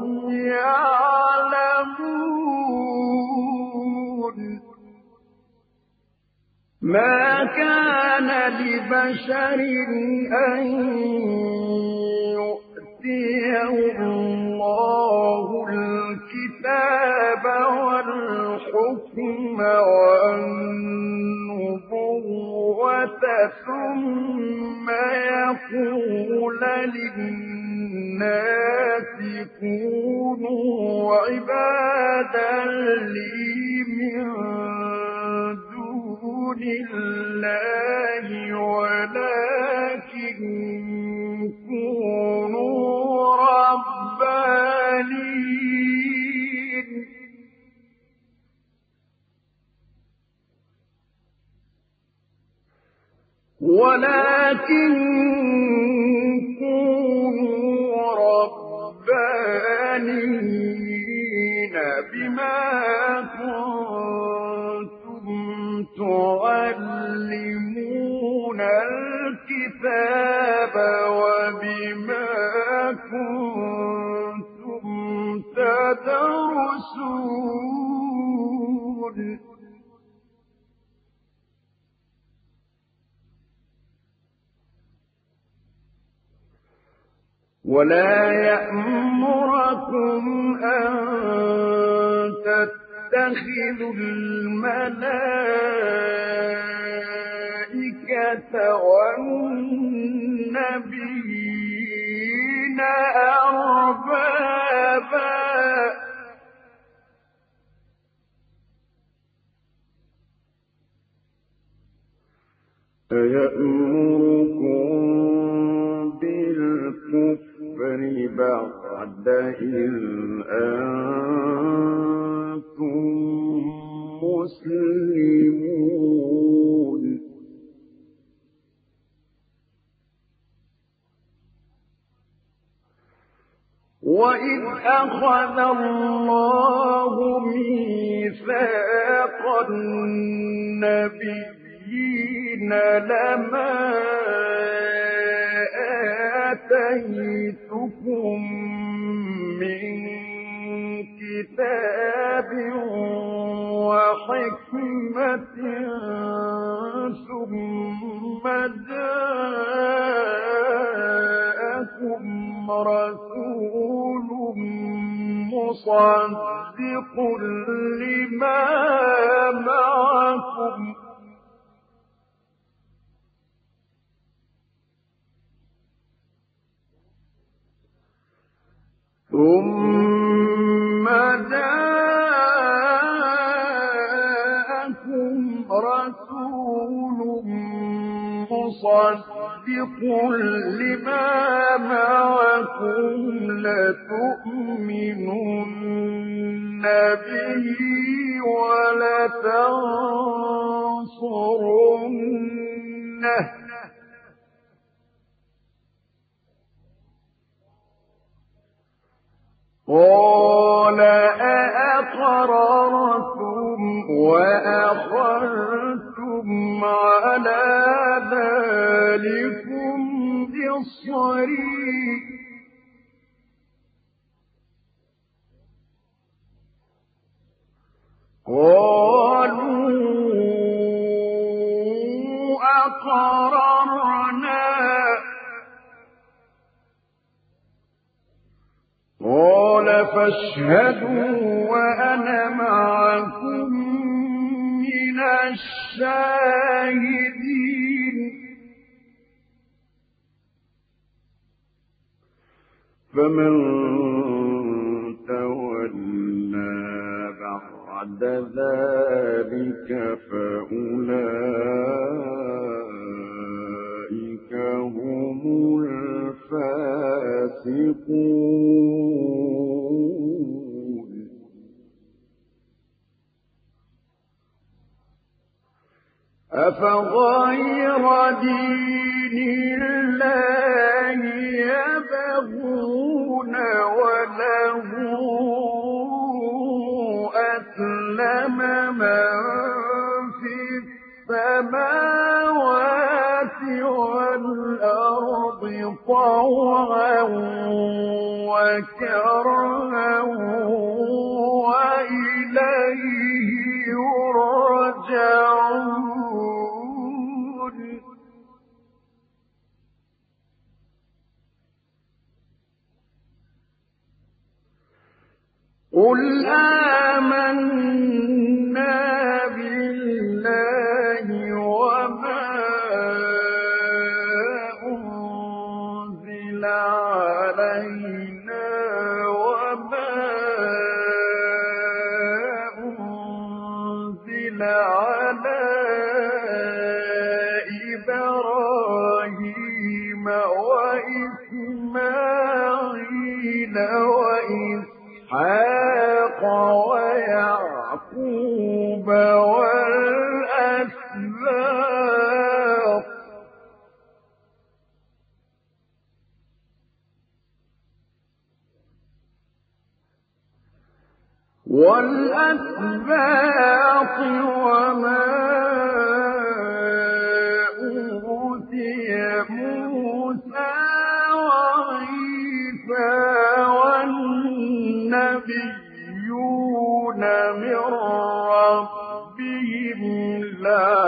يعلمون ما كان لبشر أن يؤتيه الله الكتاب والحكم والنبوة ثم يقول للناس كونوا عبادا لي من دون الله ولكن كونوا ربانيين بما كنتم تعلمون الكتاب وبما كنتم تدرسون ولا يأمركم أن تتخذوا الملائكة والنبيين أربابا أيأمركم بالكفر بعد إذ أنتم مسلمون وإذ أخذ الله ميثاق النبيين لما آتيتكم من كتاب وحكمة ثم جاءكم رسول مصدق لما معكم لتؤمنن به ولتنصرنه قال أأقررتم وأخذتم على ذلكم إصري قالوا أقررنا قال فاشهدوا وأنا معكم من الشاهدين فمن تولى بعد ذلك فأولئك هم الفاسقون أفغير دين الله يبغون وله أسلم من في السماوات والأرض طوعا وكرها وإليه يرجعون. قل آمنا بالله وما أنزل علينا وما أنزل على إبراهيم وإسماعيل وإسحاق ويعقوب والأسباط وما أوتي موسى وعيسى والنبيون من ربهم لا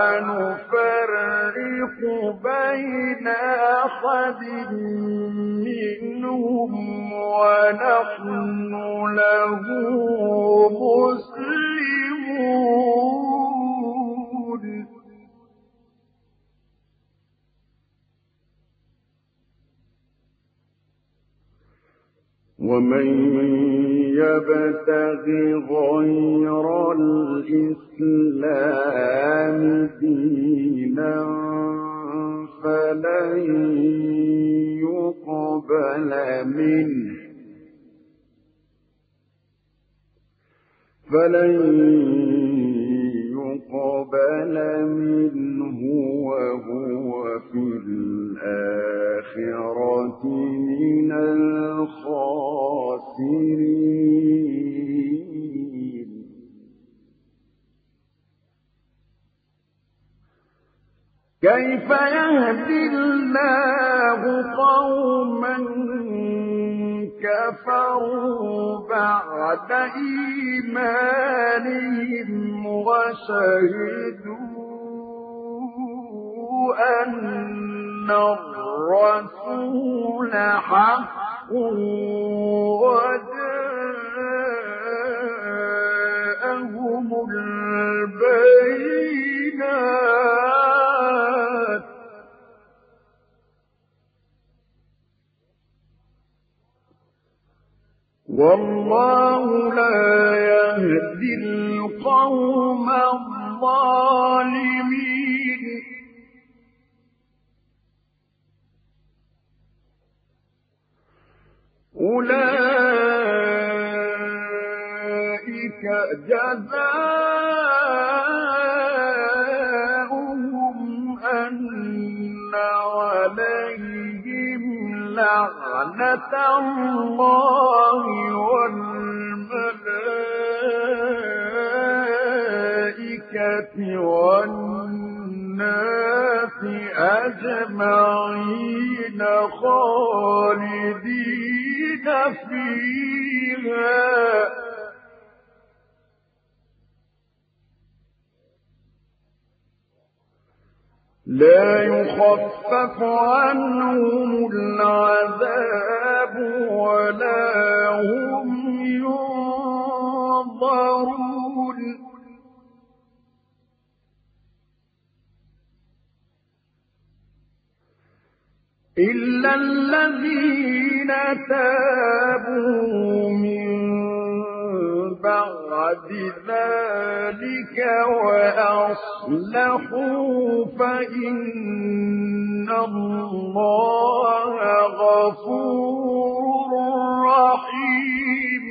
نفرق بين أحد منهم ونحن له مسلمون ومن يبتغ غير الإسلام دينا فلن يقبل منه وهو في الآخرة من الخاسرين كيف يهدي الله قوما كفروا بعد إيمانهم وشهدوا أن الرسول حق وجاءهم البينات والله لا يهدي القوم الظالمين أولئك جزاؤهم أن عليهم لعنة الله والملائكة والناس أجمعين خالدين فيها لا يخفف عنهم العذاب ولا هم ينظرون إلا الذين تابوا من بعد ذلك وأصلحوا فإن الله غفور رحيم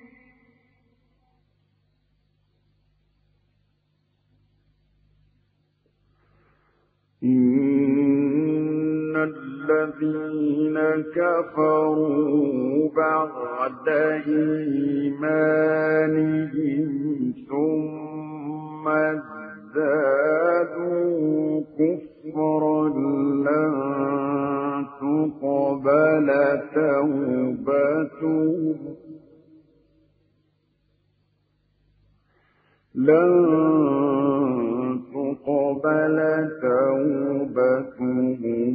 إن الذين كفروا بعد إيمانهم ثم ازدادوا كفرا لن تقبل توبتهم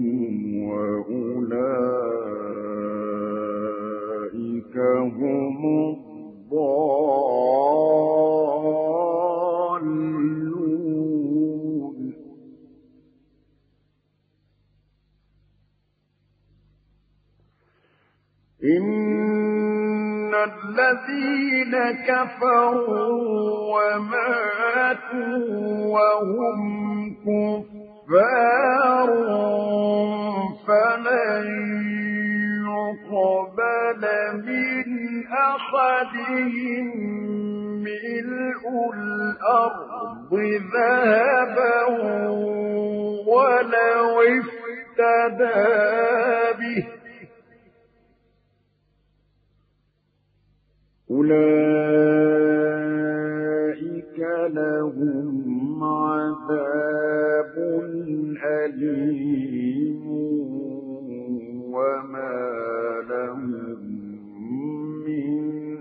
وأولئك هم الظالمون الذين كفروا وماتوا وهم كفار فلن يقبل من أحدهم ملء الأرض ذهبا ولو افتدى به أولئك لهم عذاب أليم وما لهم من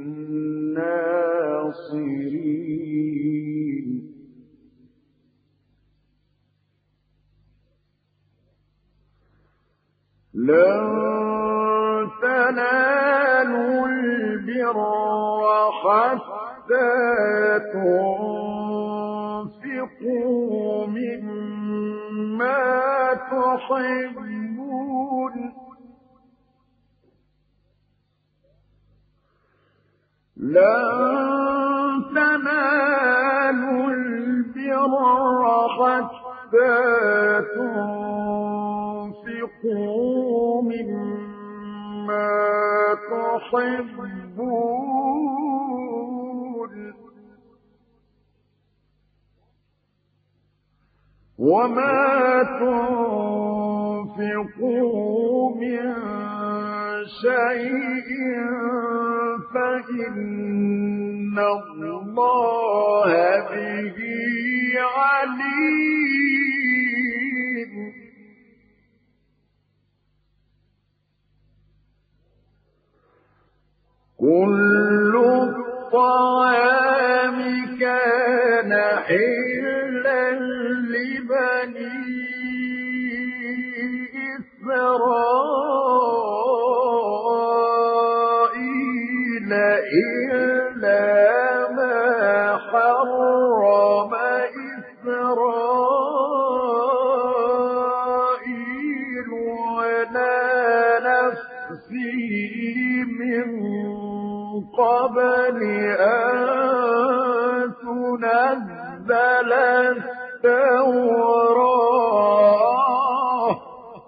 ناصرين لن تنالوا البر حتى تنفقوا مما تحبون لن تنالوا البر حتى تنفقوا مما تحبون وما تنفقوا من شيء فإن الله به عليم كل الطعام كان حلا لبني إسرائيل إلا ما حرم إسرائيل على نفسه من قبل أن تنزل التوراة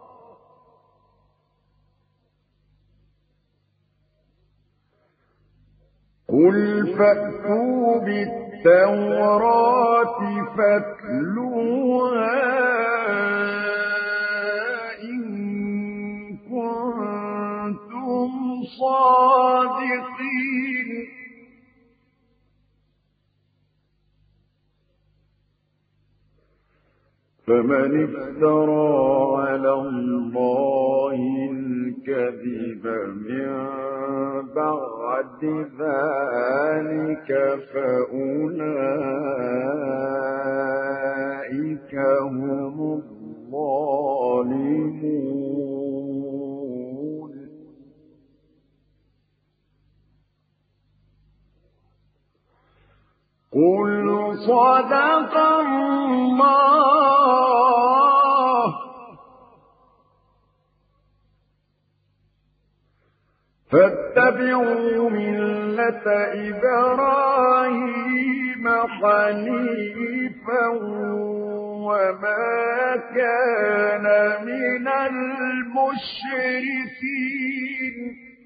قل فأتوا بالتوراة فاتلوها إن كنتم صادقين فمن افترى على الله الكذب من بعد ذلك فأولئك هم الظالمون قل صدق الله فاتبعوا ملة إبراهيم حنيفا وما كان من المشركين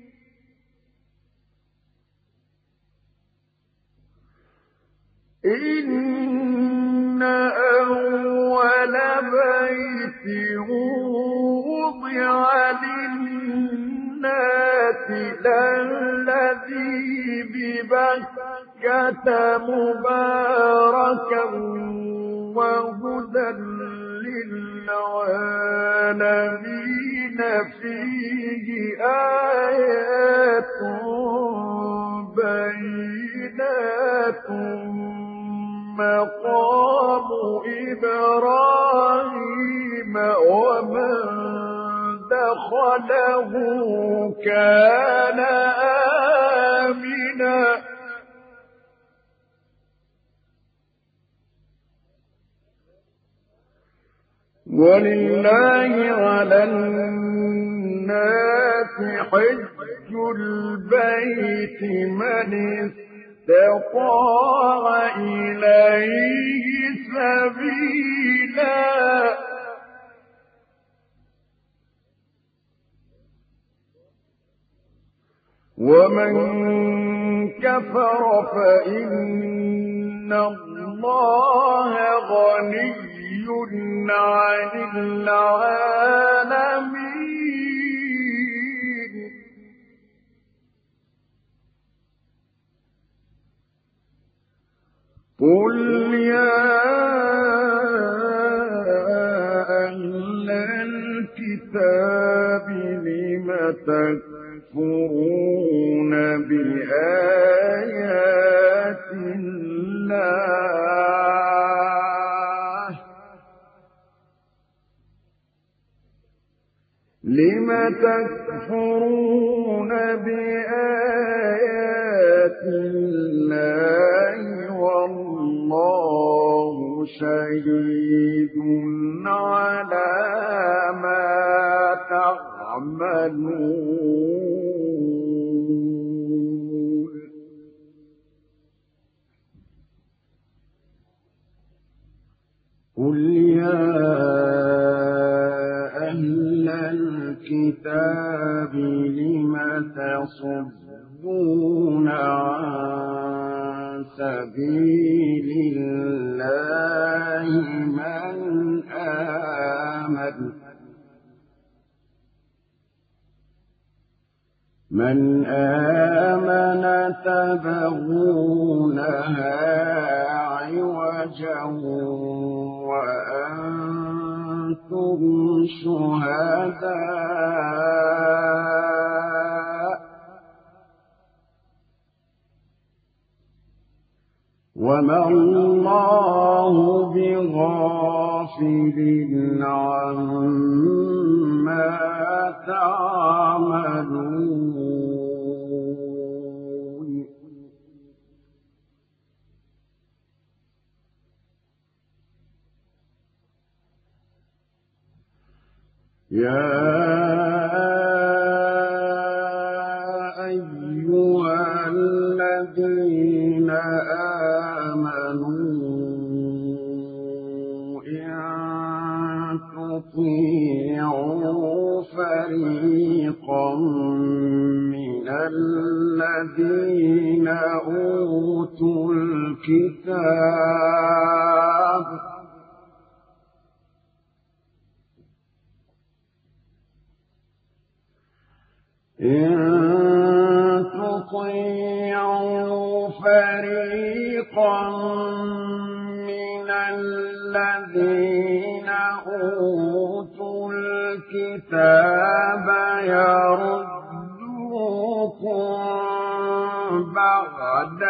إن أول بيت وضع للناس للذي ببكة مباركا وهدى للعالمين فيه آيات بينات مقام إبراهيم ومن دخله كان آمنا ولله على الناس حج البيت من استطاع إليه سبيلا ومن كفر فإن الله غني عن العالمين قل يا أهل الكتاب لم تكفرون بآيات الله لم تكفرون بآيات الله والله شهيد على ما تعملون قل يا أهل الكتاب لم تصدون عن سبيل الله من آمن تبغونها عوجا وأنتم شهداء وما الله بغافل عما تعملون يا أيها الذين آمنوا إن تطيعوا فريقا من الذين أوتوا الكتاب إن تطيعوا فريقا من الذين أوتوا الكتاب يردوكم بعد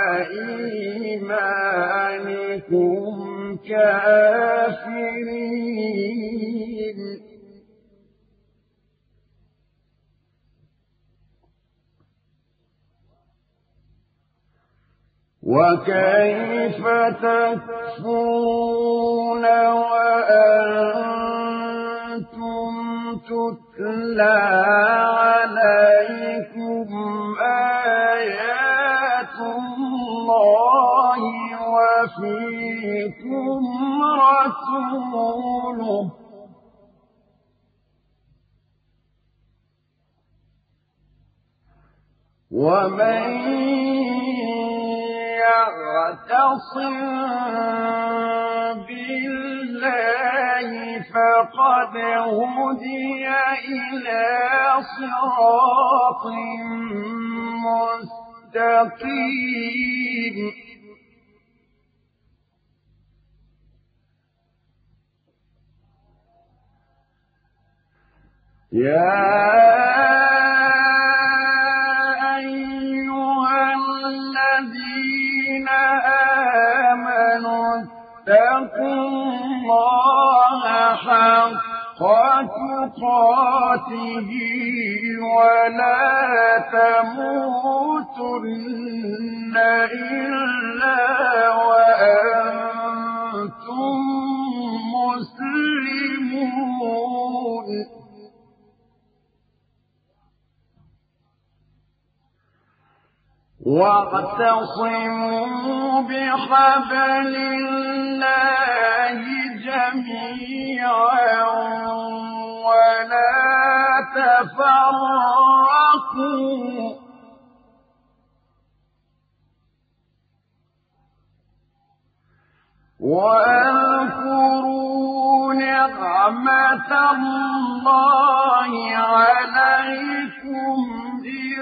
إيمانكم كافرين وكيف تكفرون وأنتم تتلى عليكم آيات الله وفيكم رسوله ومن يعتصم بالله فقد هدي إلى صراط مستقيم يا أيها الذين آمنوا اتقوا الله حق تقاته ولا تموتن إلا وأنتم مسلمون واعتصموا بحبل الله جميعا ولا تفرقوا واذكروا نعمة الله عليكم إذ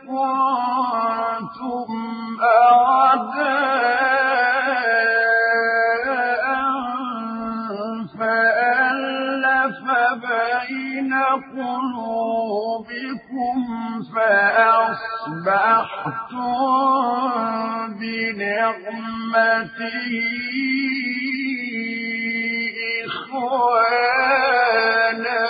كنتم أعداء فألف بين قلوبكم فأصبحتم بنعمته إخوانا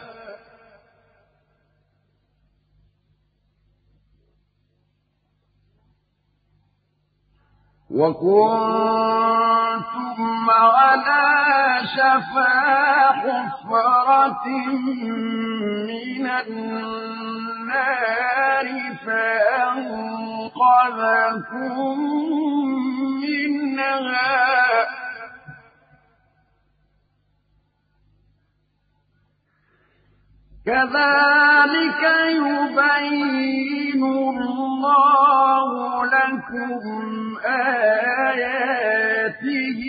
وكنتم على شفا حفرة من النار فأنقذكم منها كذلك يبين الله لكم آياته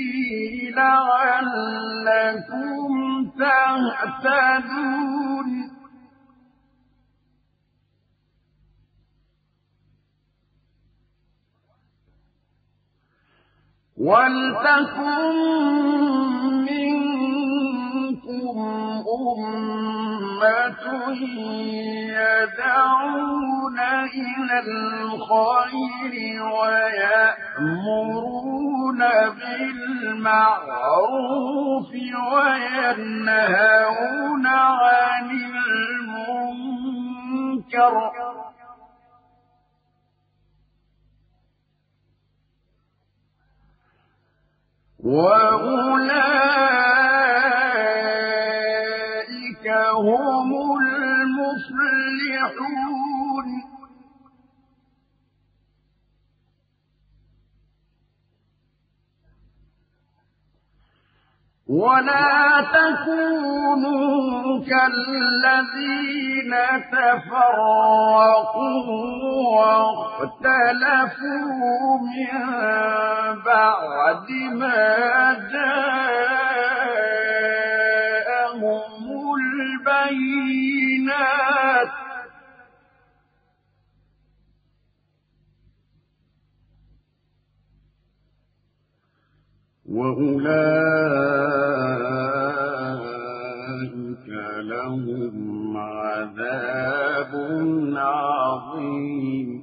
لعلكم تهتدون ولتكن منكم أمة يدعون إلى الخير ويأمرون بالمعروف وينهون عن المنكر وأولئك هم المفلحون ولا تكونوا كالذين تفرقوا واختلفوا من بعد ما جاءهم البينات وأولئك لهم عذاب عظيم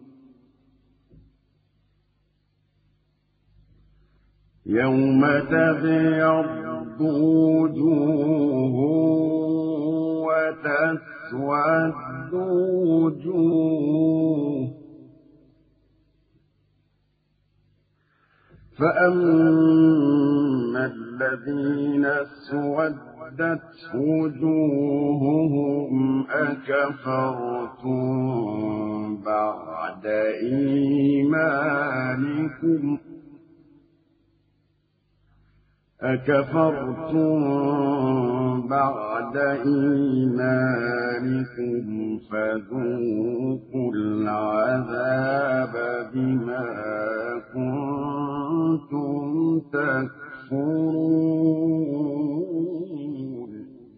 يوم تبيض وجوه وتسود وجوه فأما الذين اسودت وجوههم أكفرتم بعد إيمانكم فذوقوا العذاب بما كنتم تكفرون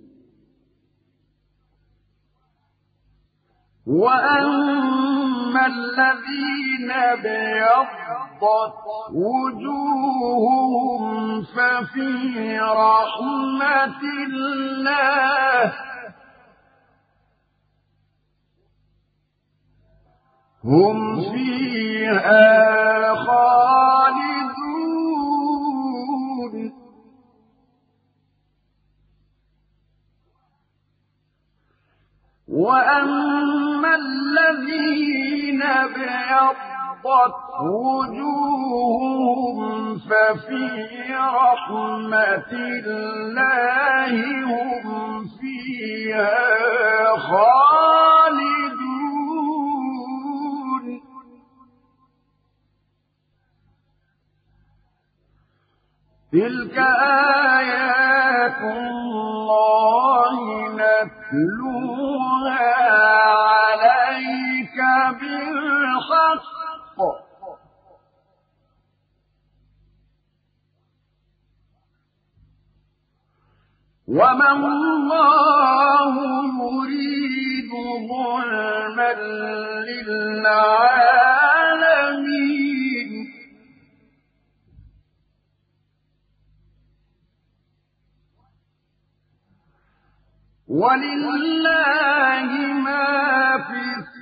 وأما الذين ابيضت وجوههم ففي رحمة الله هم فيها خالدون وأما الذين ابيضت وجوههم ففي رحمة الله هم فيها خالدون تلك آيات الله نتلوها عليك بالحق وما الله يريد ظلما للعالمين ولله ما في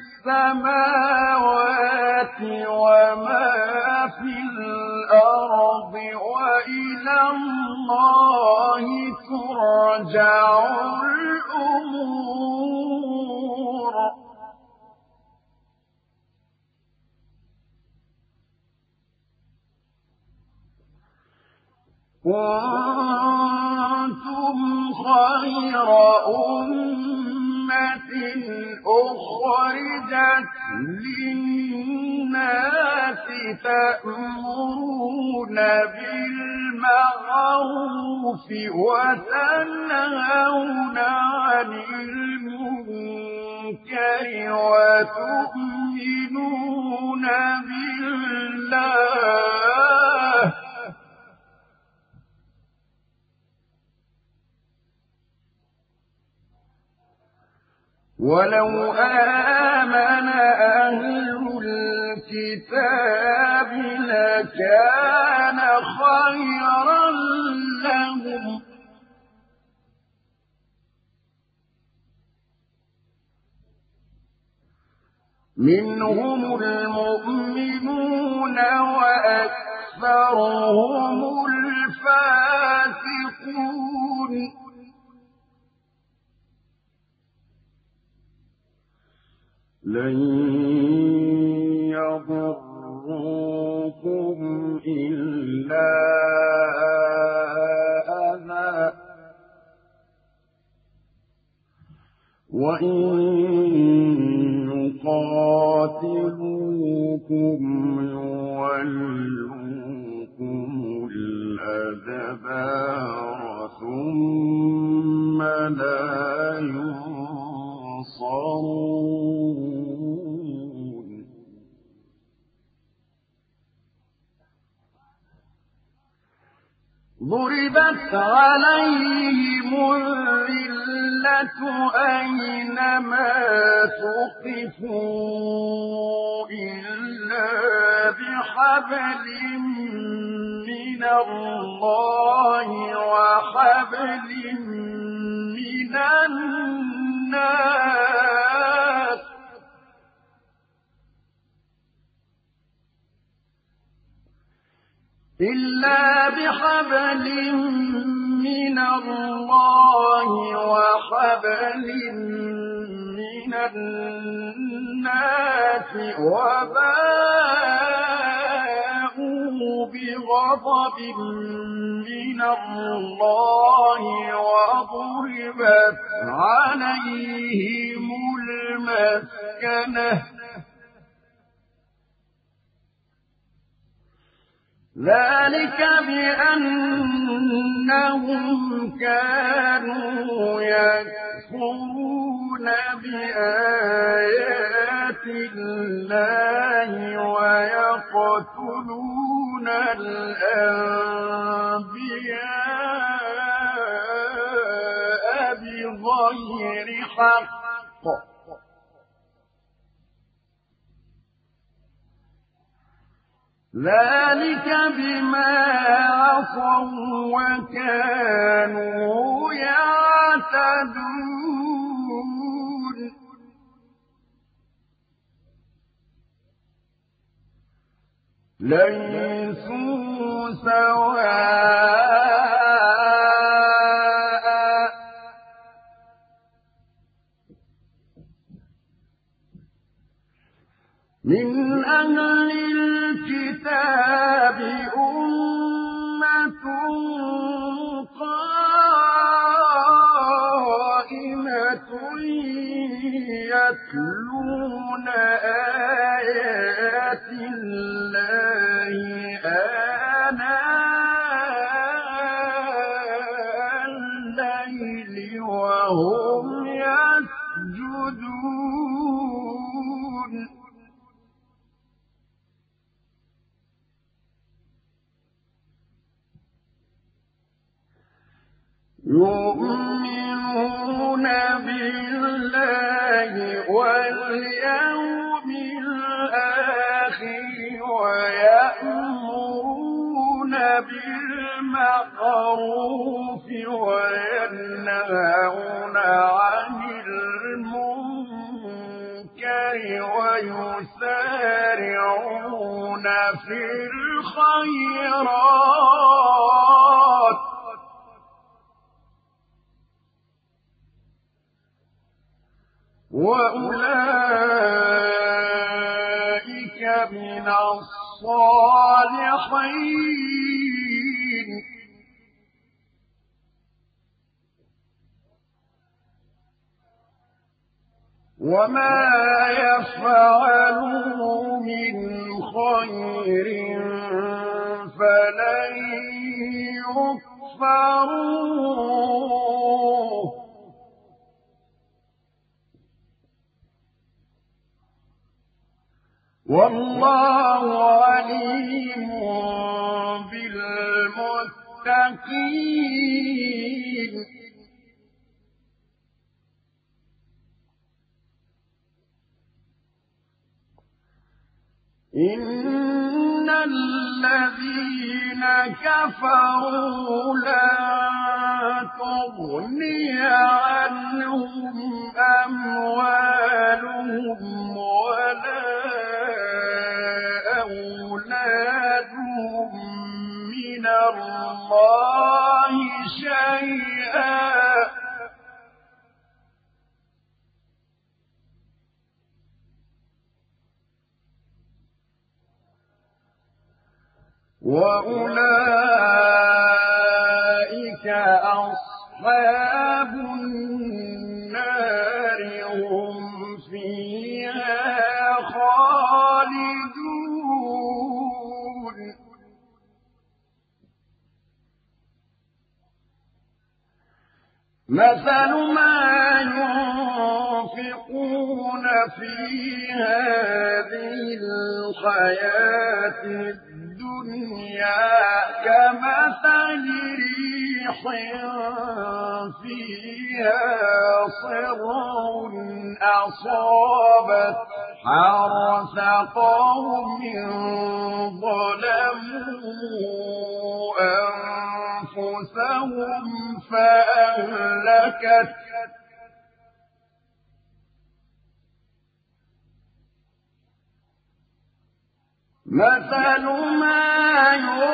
السماوات وما في الأرض وإلى الله ترجع الأمور كنتم خير أمة أخرجت للناس تأمرون بالمعروف وتنهون عن المنكر وتؤمنون بالله ولو آمن أهل الكتاب لكان خيرا لهم منهم المؤمنون وأكثرهم الفاسقون لن يضروكم إلا أذى وإن يقاتلوكم يولوكم الأدبار ثم لا ينصرون ضربت عليهم الذلة أينما ثقفوا إلا بحبل من الله وحبل من الناس إلا بحبل من الله وحبل من الناس وباءوا بغضب من الله وضربت عليهم المسكنة ذلك بأنهم كانوا يكفرون بآيات الله ويقتلون الأنبياء بغير حق ذلك بما عصوا وكانوا يعتدون ليسوا سواء من أهل الكتاب أمة قائمة يتلون آيات الله آناء وهم يسجدون يؤمنون بالله واليوم الآخر ويأمرون بالمعروف وينهون عن المنكر ويسارعون في الخيرات وأولئك من الصالحين وما يفعلوا من خير فلن يكفروه والله عليم بالمتقين إن الذين كفروا لن تغني عنهم أموالهم ولا أولادهم من الله شيئا وأولئك أصحاب النار هم فيها خالدون مثل ما ينفقون في هذه الحياة الدنيا كمثل ريح فيها صر أصابت حرث قوم ظلموا أنفسهم فأهلكت مثل ما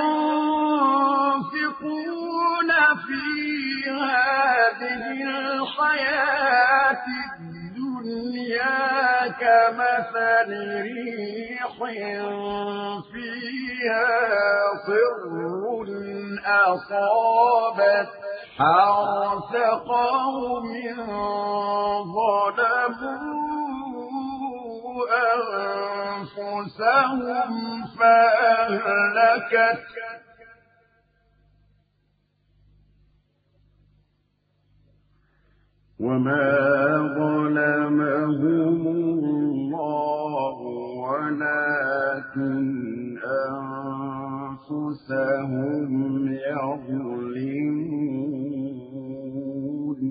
ينفقون في هذه الحياة الدنيا كمثل ريح فيها صر أصابت حرث قوم ظلموا أنفسهم فأهلكت وما ظلمهم الله ولكن أنفسهم يظلمون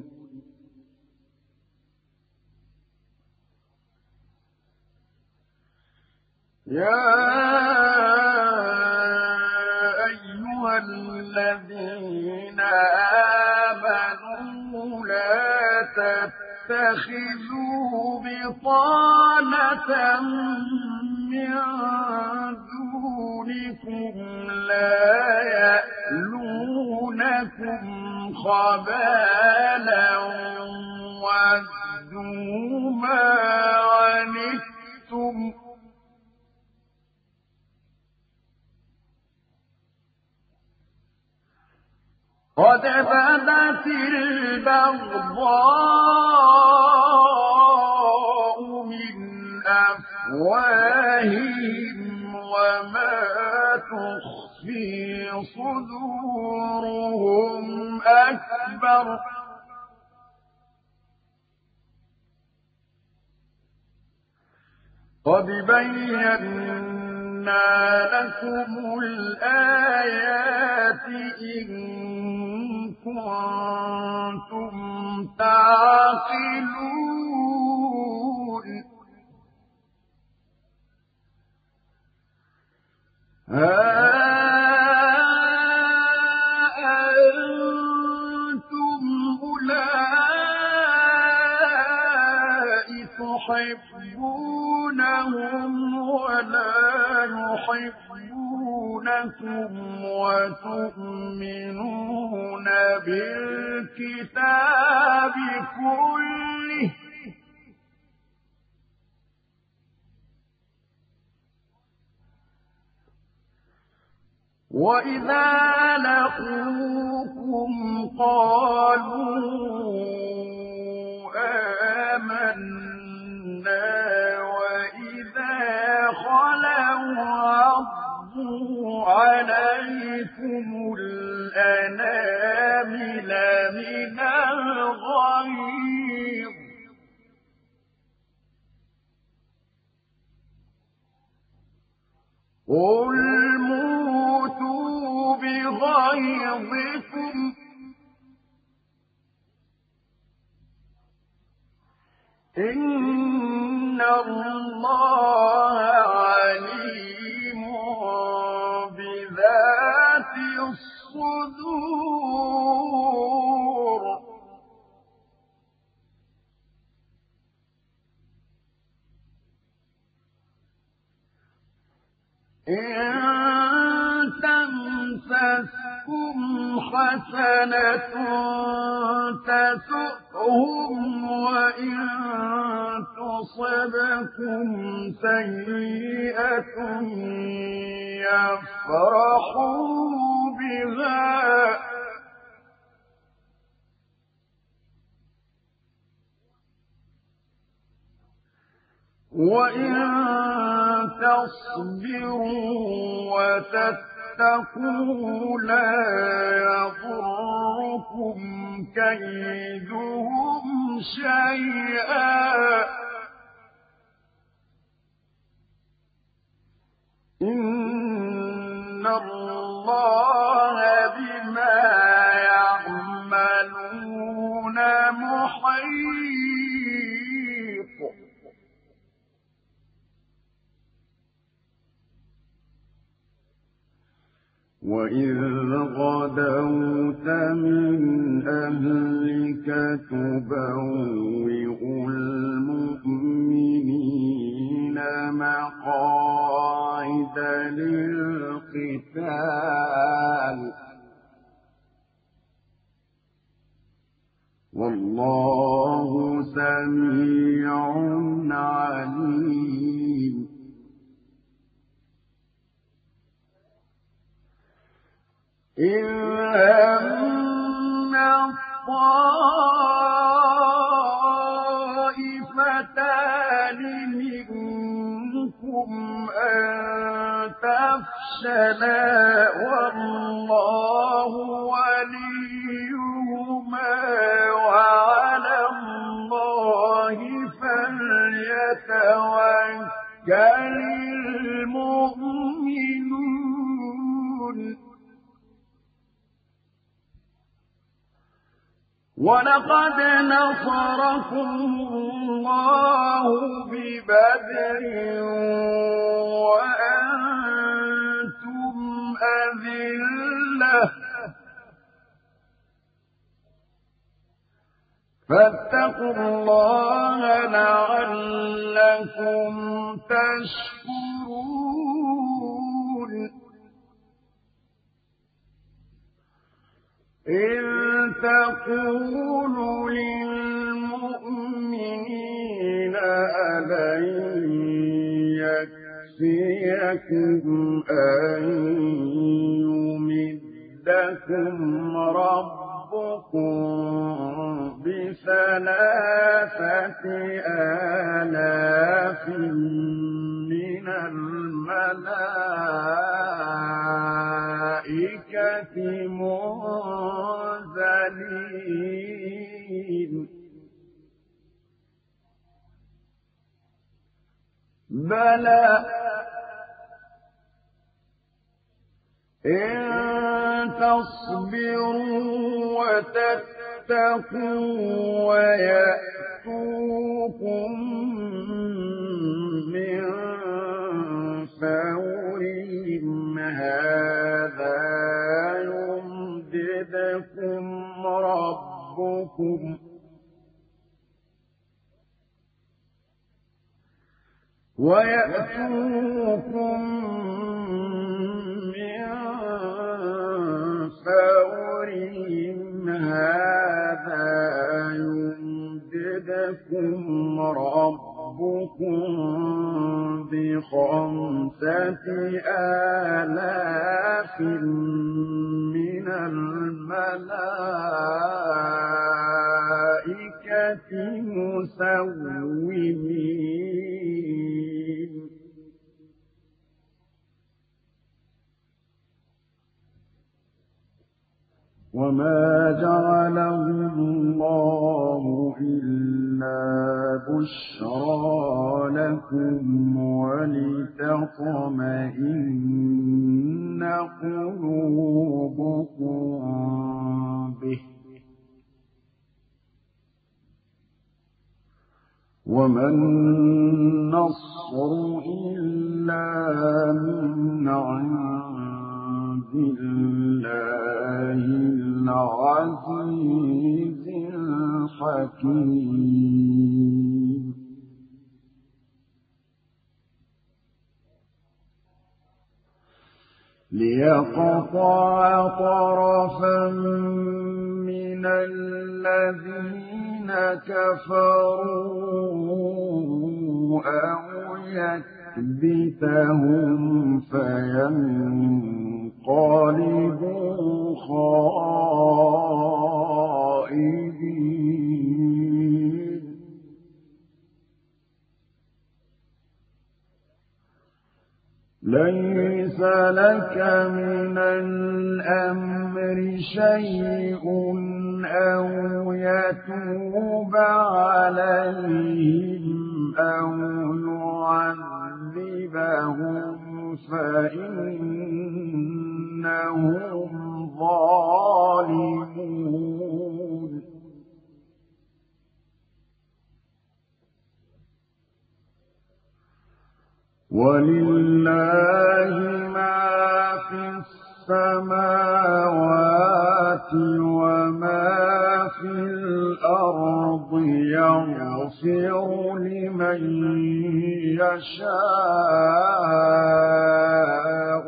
يا أيها الذين آمنوا لا تتخذوا بطانة من دونكم لا يألونكم خبالا ودوا ما عنتم قد بدت البغضاء من أفواههم وما تخفي صدورهم أكبر قد بينا لكم الآيات إن كنتم تعقلون أنتم أولئك تحبونهم ولا يحبونكم وتؤمنون بالكتاب كله وإذا لقوكم قالوا آمنا وإذا خلوا عضوا عليكم الأنامل من الغيظ قل موتوا بغيظكم إن الله عليم بذات الصدور إن تمسسكم حسنة تسؤهم وإن تصبكم سيئة يفرحوا بها وإن تصبروا وتتقوا لا يضركم كيدهم شيئا إن الله بما يعملون محيط وإذ غدوت من أهلك تبوئ المؤمنين مقاعد للقتال والله سميع عليم إذ هم الطائفتان منكم أن تفشلا والله وليهما وعلى الله فليتوكل المؤمنون ولقد نصركم الله ببدر وأنتم أذلة فاتقوا الله لعلكم تشكرون إذ تقول للمؤمنين ألن يكفيكم أن يمدكم ربكم بثلاثة آلاف من الملائكة منزلين بلى إن تصبروا وتتقوا ويأتوكم من فورهم هذا يمددكم ربكم من فورهم هذا يمددكم ربكم ب5,000 من الملائكة مسومين وما جعله الله إلا بشرى لكم ولتطمئن قلوبكم به وما النصر إلا من عند الله العزيز الحكيم ليقطع طرفا من الذين كفروا أو يكبتهم فينقلبوا خائبين ليس لك من الأمر شيء أو يتوب عليهم أو يعذبهم فإنهم ظالمون ولله ما في السماوات وما في الأرض يغفر لمن يشاء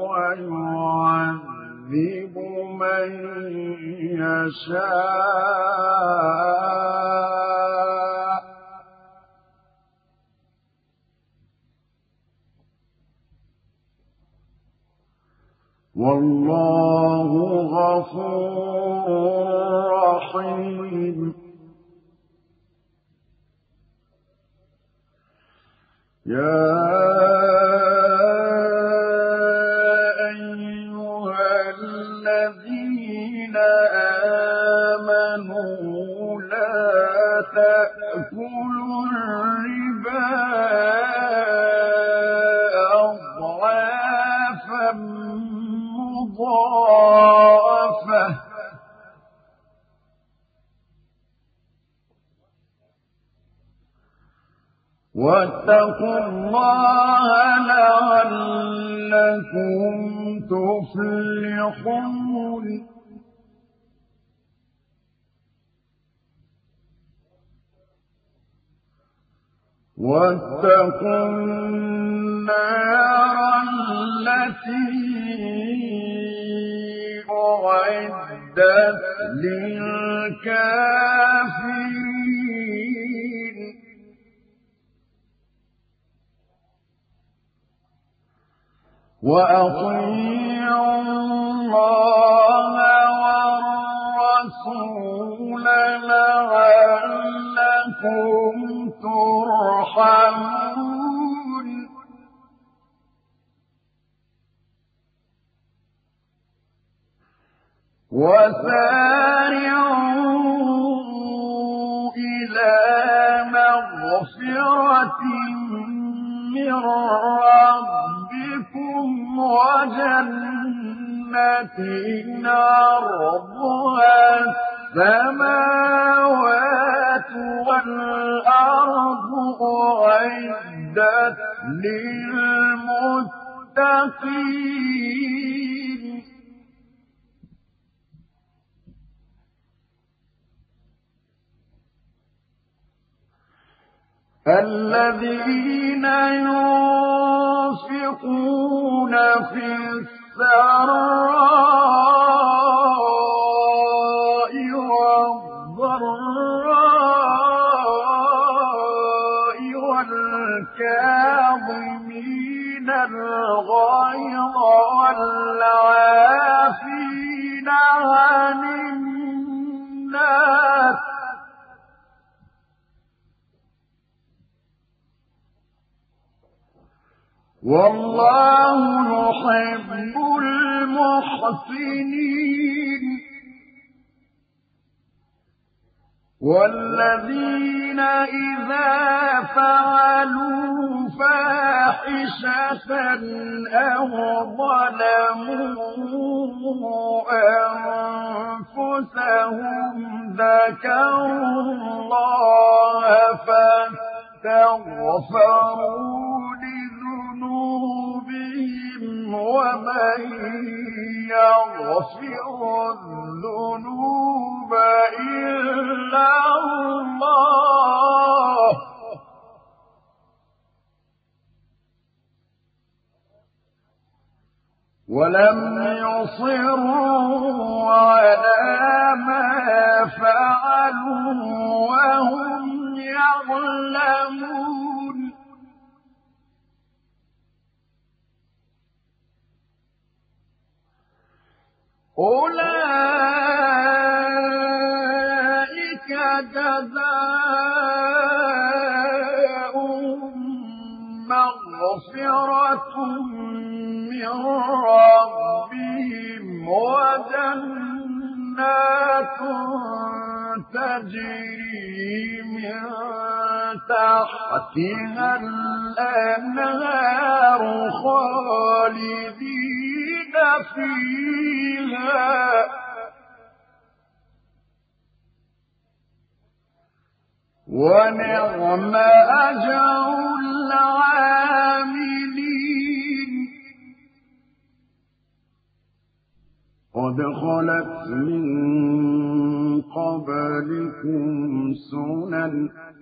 ويعذب من يشاء والله غفور رحيم يا أيها الذين آمنوا لا تأكلوا الربا أضعافا مضاعفة واتقوا الله لعلكم تفلحون واتقوا النار التي أعدت للكافرين وأطيعوا الله والرسول لعلكم ترحمون وسارعوا إلى مغفرة من وجنة عرضها السماوات والأرض أعدت للمتقين الذين ينفقون في السراء والضراء والكاظمين الغيظ والعافين عن الناس والله يحب المحسنين والذين إذا فعلوا فاحشة أو ظلموا أنفسهم ذكروا الله فاستغفروا لذنوبهم ومن يغفر الذنوب إلا الله ولم يصروا على ما فعلوا وهم يعلمون أولئك جزاؤهم مغفرة من ربهم وجنات تجري من تحتها الأنهار خالدين فيها ونعم أجر العاملين قد خلت من قبلكم سنن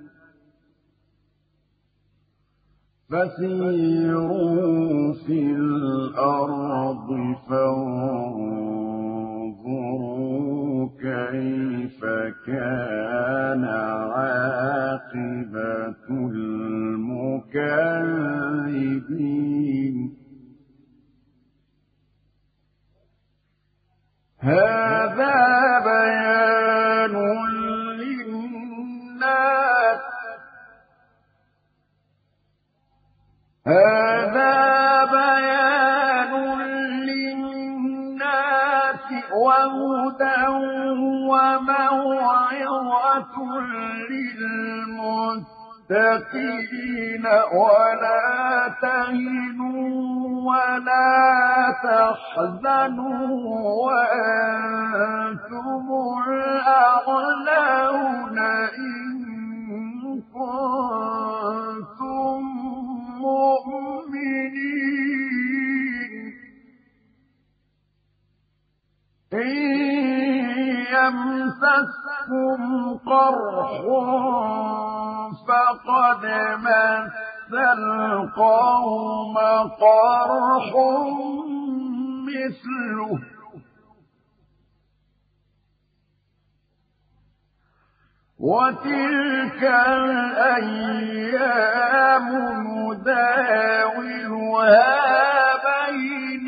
فسيروا في الأرض فانظروا كيف كان عاقبة المكذبين هذا بيان للناس وهدى وموعظة للمتقين ولا تهنوا ولا تحزنوا وأنتم الأعلون إن كنتم مؤمنين إن يمسسكم قرح فقد مس القوم قرح مثله وتلك الأيام نداولها بين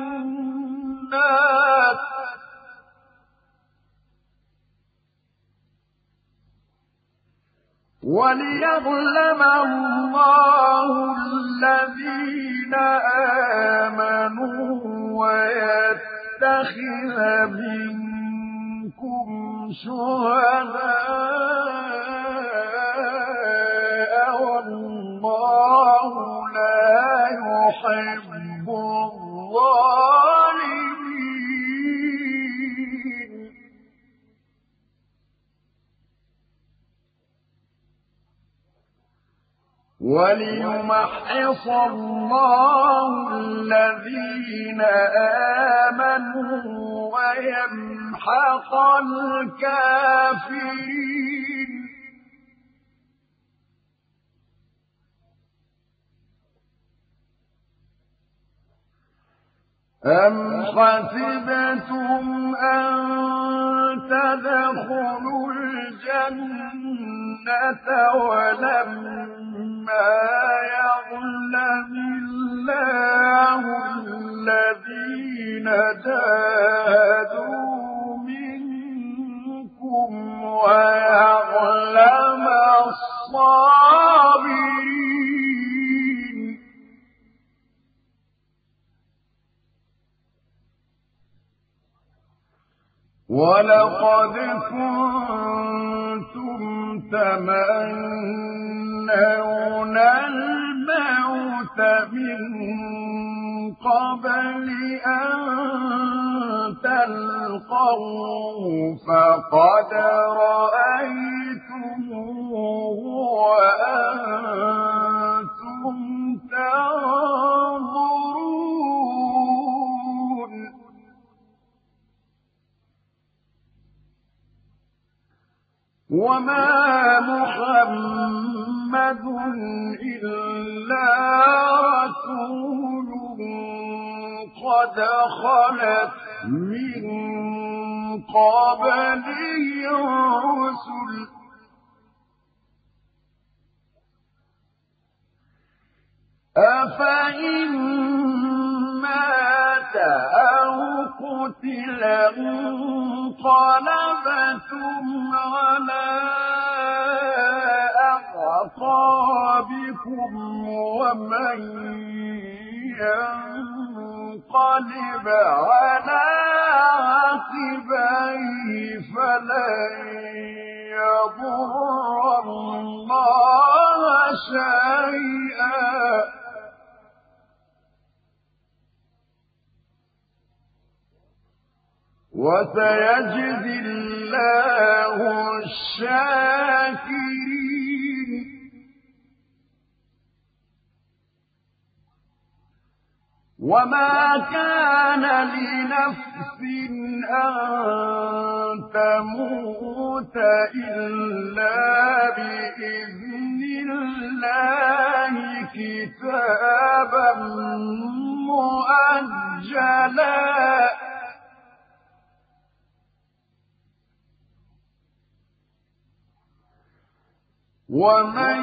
الناس وليعلم الله الذين آمنوا ويتخذ منكم شهداء والله لا يحب الظالمين وليمحص الله الذين آمنوا ويمحق الكافرين. أم حسبتم أن تدخلوا الجنة ولما يعلم الله الذين جاهدوا منكم ويعلم الصابرين. ولقد كنتم تمنون الموت من قبل أن تلقوه فقد رأيتموه وأنتم تنظرون. وما محمد إلا رسول قد خلت من قبله الرسل أفإن مات أو قتل انقلبتم على أعقابكم ومن ينقلب على عقبيه فلن يضر الله شيئا وسيجزي الله الشاكرين. وما كان لنفس أن تموت إلا بإذن الله كتابا مؤجلا ومن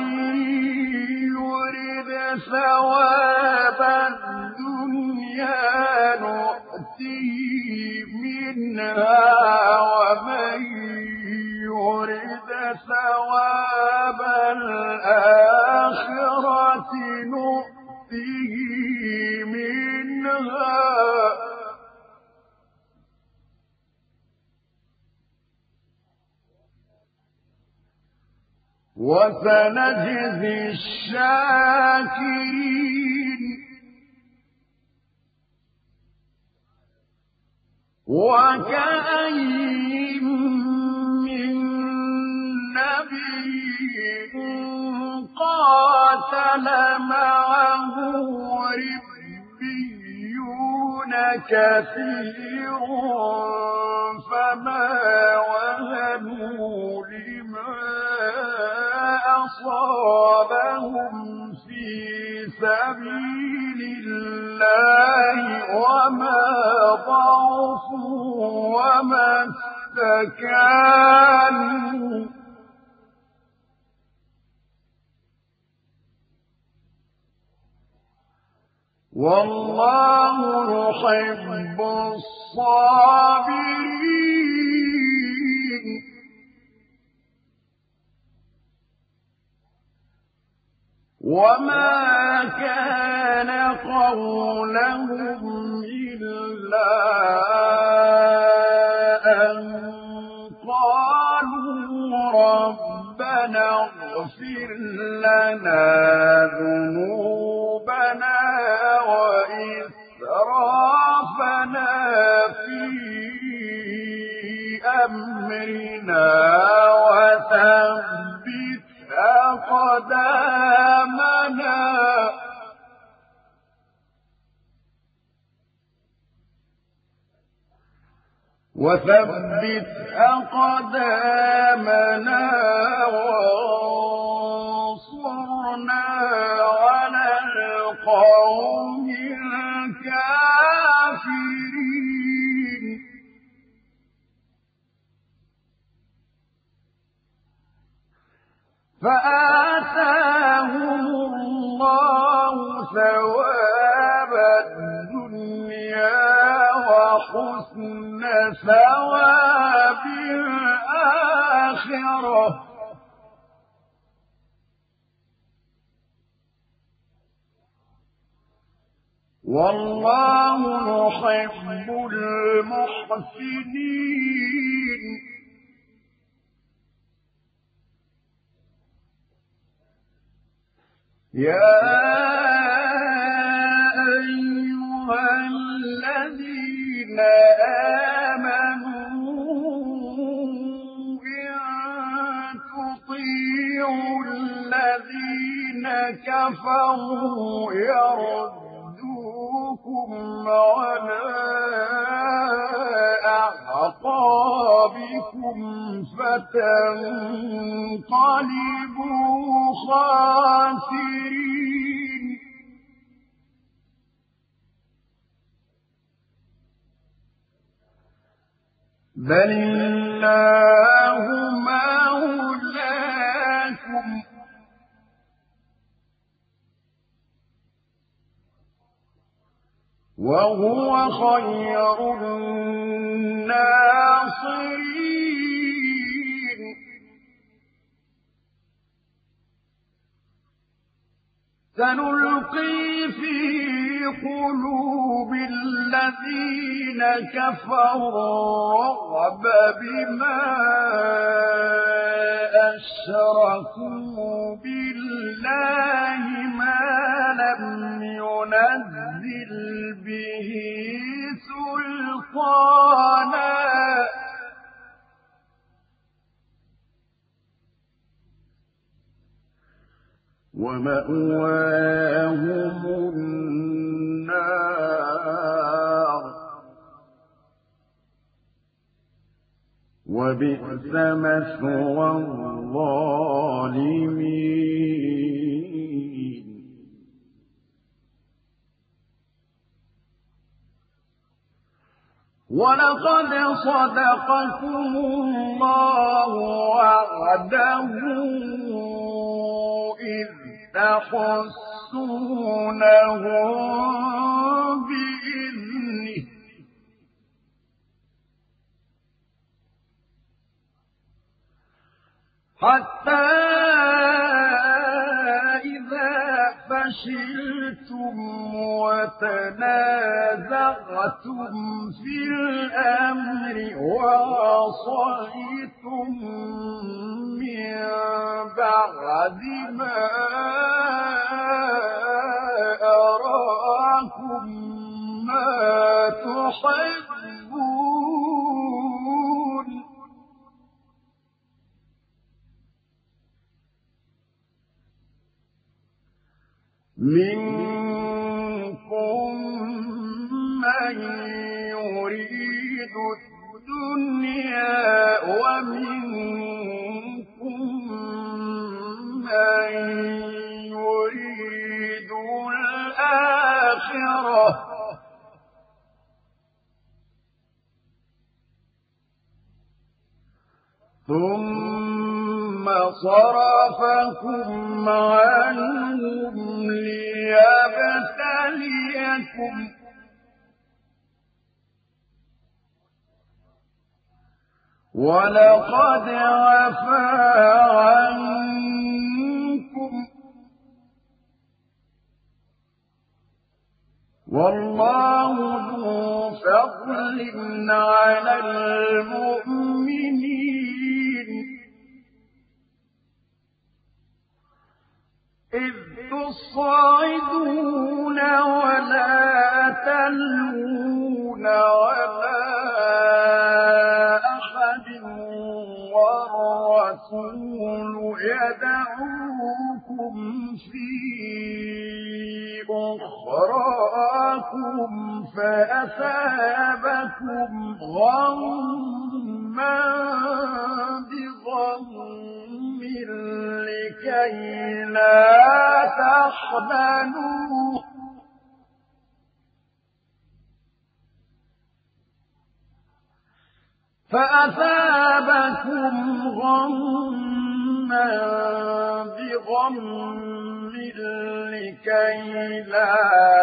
يرد ثواب الدنيا نؤته منها ومن يرد ثواب الآخرة نؤته منها وسنجزي الشاكرين. وكأين من نبي قاتل معه ربيون كثير فما وهنوا لما أصابهم في سبيل الله وما ضعفوا وما استكانوا والله يحب الصابرين. وما كان قولهم إلا أن قالوا ربنا اغفر لنا ذنوبنا وإسرافنا في أمرنا وثبت أقدامنا وثبت أقدامنا وانصرنا على القوم الكافرين فآتاهم الله ثواب الدنيا وحسن ثواب الآخرة والله يحب المحسنين يا أيها الذين آمنوا إن تطيعوا الذين كفروا يردوكم على أعقابكم فتنقلبوا خاسرين بل الله مولاكم وهو خير الناصرين سنلقي في قلوب الذين كفروا الرعب بما أشركوا بالله ما لم ينزل به سلطانا ومأواهم النار وبئس مثوى الظالمين ولقد صدقكم الله وعده إذ تحسونهم بإذنه حتى إذا فشلتم وتنازعتم في الأمر وعصيتم من بعد ما أراكم ما تحبون منكم من يريد الدنيا ومنكم من يريد الآخرة ثم صرفكم عنهم ليبتليكم ولقد عفا عنكم والله ذو فضل على المؤمنين إذ تصعدون ولا تلوون على أحد والرسول يدعوكم في أخراكم فأثابكم غما بغم لكي لا تحزنوا فأثابكم غما بغم لكي لا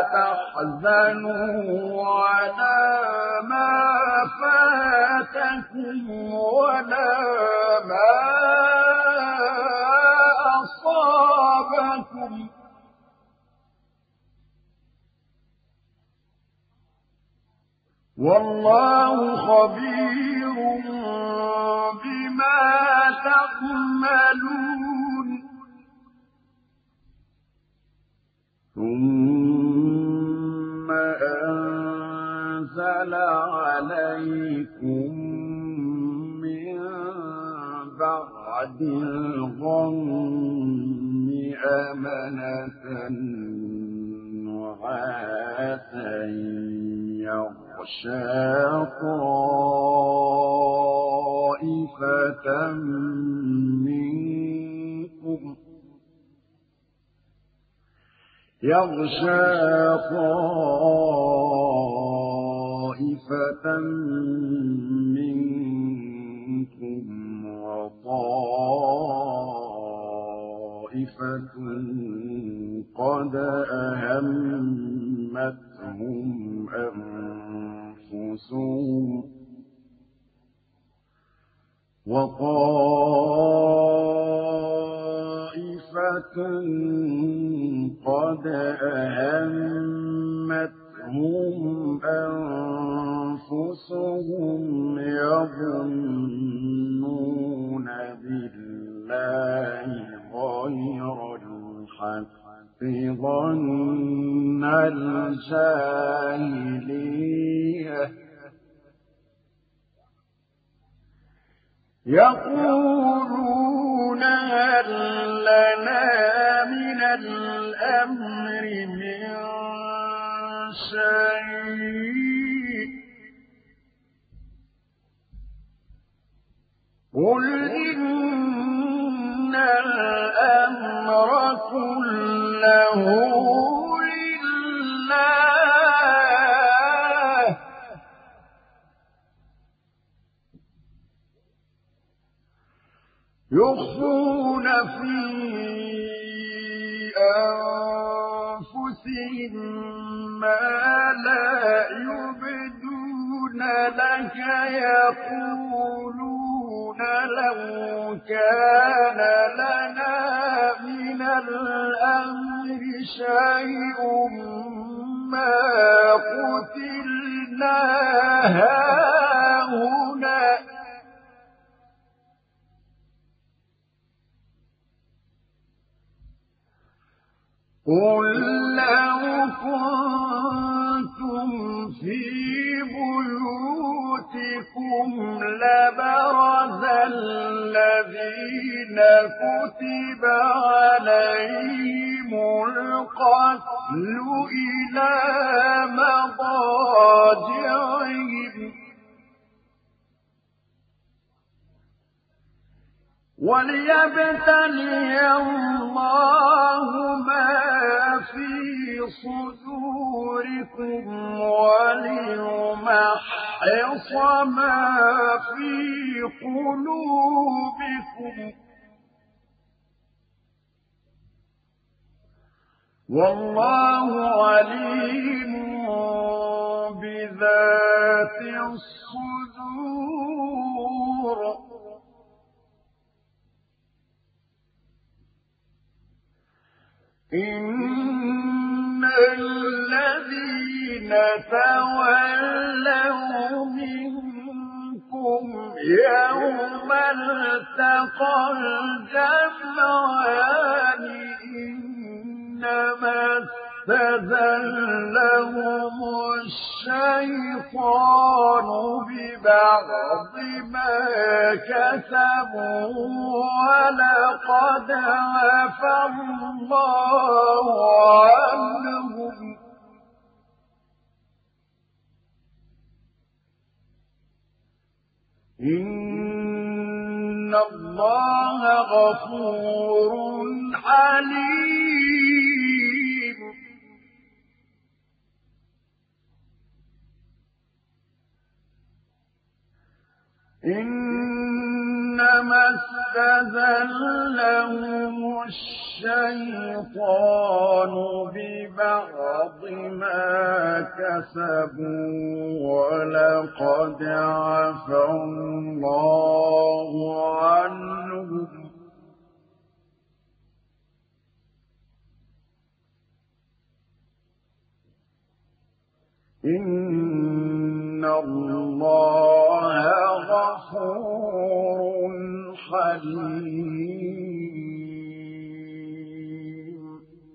تحزنوا على ما فاتكم ولا ما أصابكم والله خبير بما تعملون ثم أنزل عليكم من بعد الغم أمنة نعاسا يغشى طائفة منكم وطائفة قد أهمتهم أنفسهم وطائفة قد أهمتهم أنفسهم يظنون بالله غير الحق ظن الجاهلية يقولون هل لنا من الأمر من شيء قل إن الأمر كله لله يخفون في أنفسهم ما لا يبدون لك يقولون لو كان لنا من الأمر شيء ما قتلنا هاهنا قل لو كنتم في بيوتكم لبرز الذين كتب عليهم القتل إلى مضاجعهم وليبتلي الله ما في صدوركم وليمحص ما في قلوبكم والله عليم بذات الصدور إن الذين تولوا منكم يوم التقى الجمعان إنما استزلهم الشيطان ببعض ما كسبوا ولقد عفا الله عنهم غفور حليم. إنما استزلهم الشيطان ببعض ما كسبوا ولقد عفا الله عنهم إن الله غفور حليم.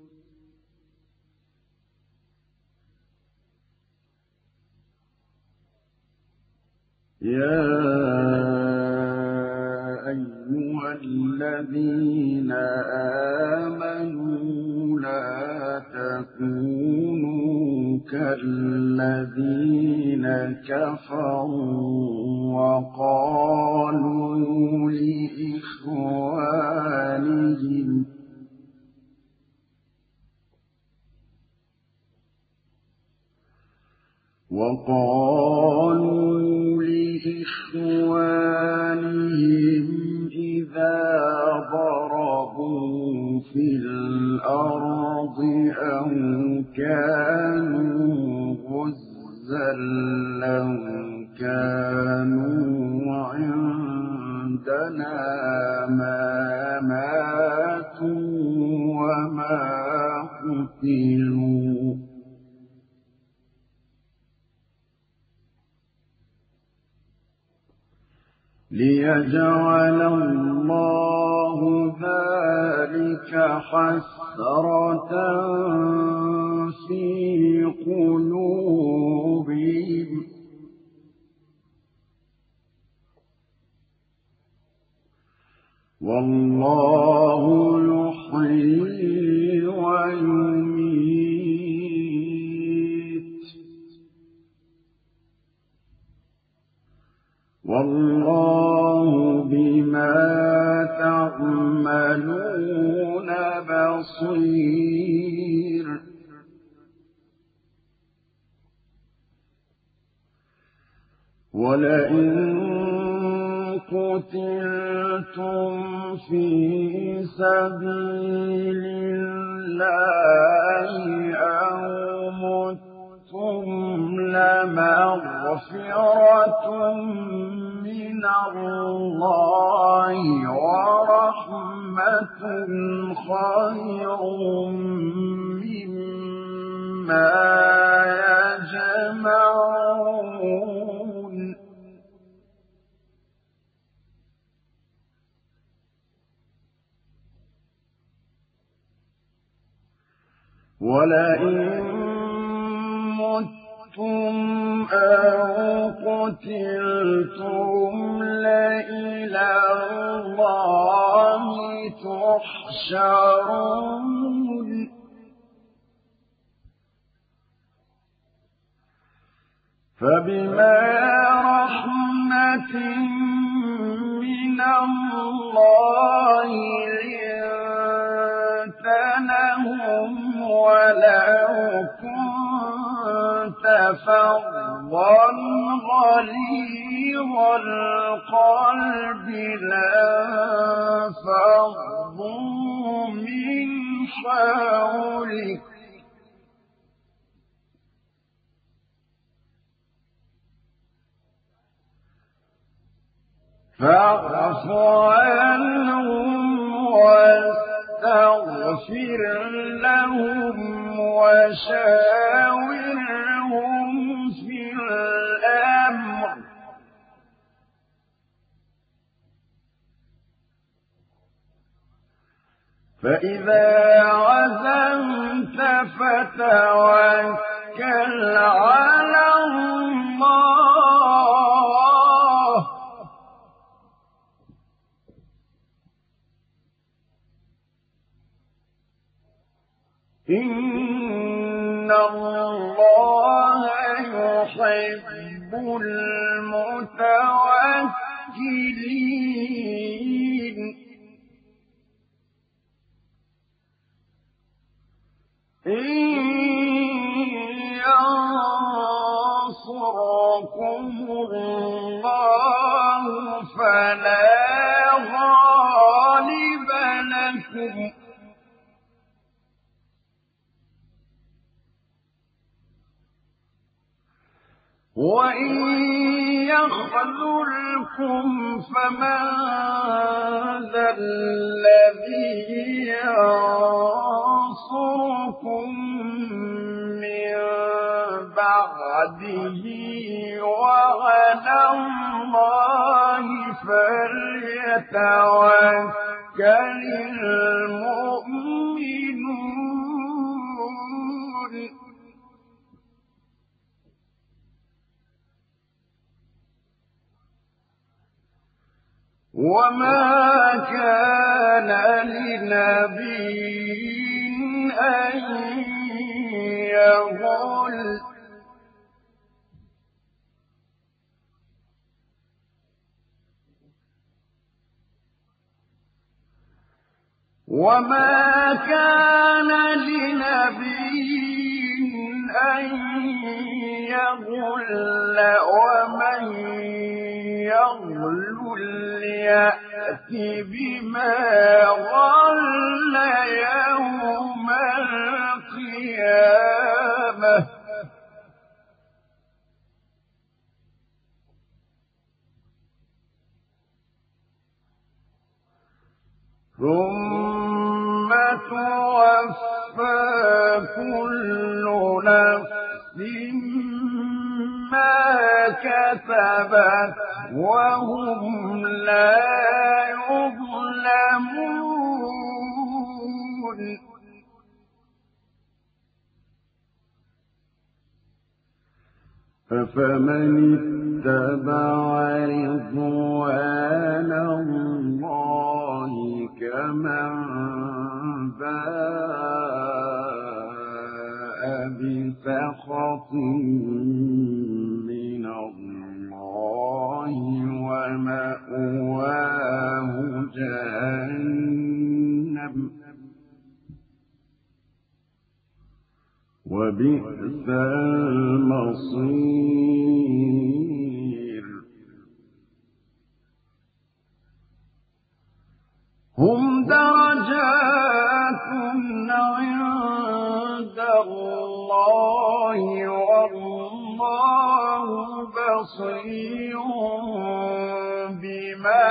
يا أيها الذين آمنوا لا تكونوا كالذين كفروا وقالوا لإخوانهم إذا ضربوا في الأرض أو كانوا غزا لو كانوا عندنا ما ماتوا وما قتلوا ليجعل الله ذلك حسرة في قلوبهم والله يحيي ويميت والله بما تعملون بصير. ولئن قتلتم في سبيل الله أو متم لمغفرة من الله ورحمة خير مما يجمعون. ولئن متم أو قتلتم لإلى الله تحشرون. فبما رحمة من الله لنت لهم ولو كنت فظا غليظ القلب لانفضوا من حولك فاعف عنهم واستغفر لهم وشاورهم في الأمر فإذا عزمت فتوكل على الله إن الله يحب المتوكلين. إن ينصركم الله فلا غالب لكم وإن يخذلكم فمن ذا الذي ينصركم من بعده وعلى الله فليتوكل المؤمنون وما كان لنبي أن يغل ومن يغل يأت بما غل يوم القيامة ثم توفى كل نفس ما كسبت وهم لا يظلمون أفمن اتبع رضوان الله كمن باء بسخط من الله ومأواه جهنم وبئس المصير هم درجات عند الله والله بصير بما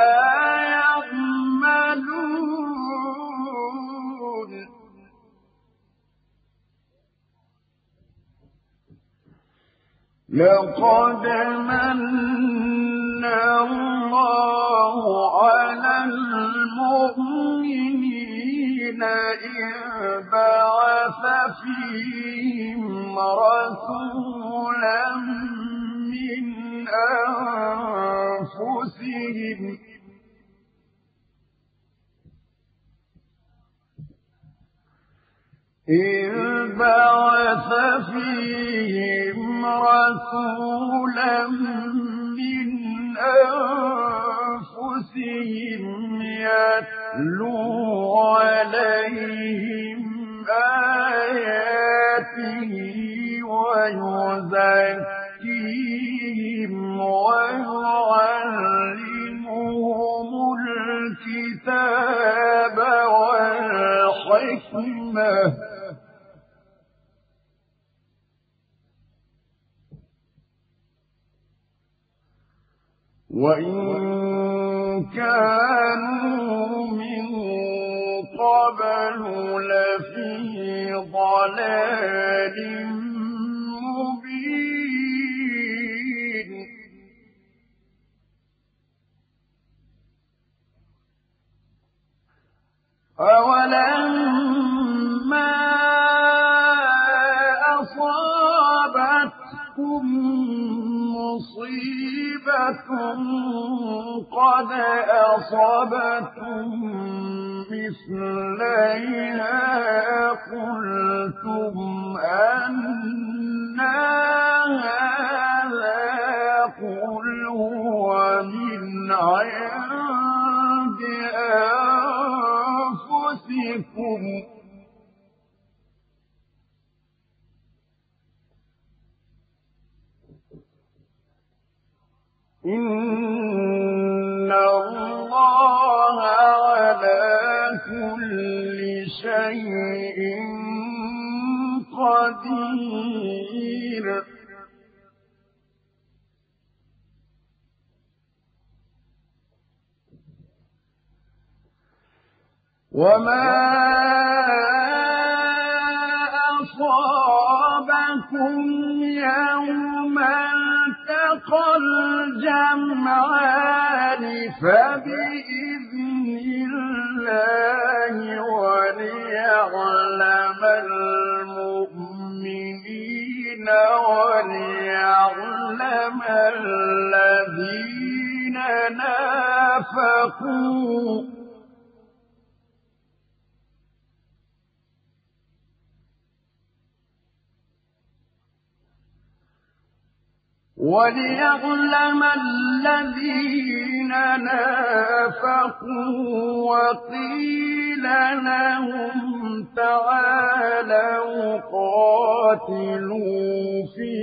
يعملون لقد من الله على المؤمنين إذ بعث فيهم رسولا من أنفسهم إذ بعث فيهم رسولا من أنفسهم يتلو عليهم آياته ويزكيهم ويعلمهم الكتاب والحكمة وإن كانوا من قبل لفي ضلال مبين أولما أصابتكم مصيبة قد أصبتم مثليها قلتم أنى هذا قل هو من عند أنفسكم إن الله على كل شيء قدير. وما أصابكم يوم التقى الجمعان فبإذن الله وليعلم المؤمنين وليعلم الذين نافقوا وقيل لهم تعالوا قاتلوا في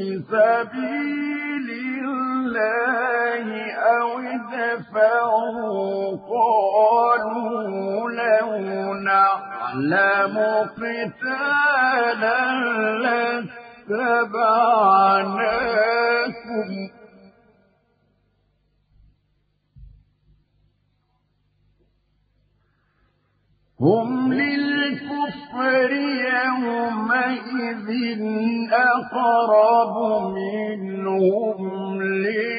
سبيل الله أو ادفعوا قالوا لو نعلم قتالا لاتبعناكم هم للكفر يومئذ أقرب منهم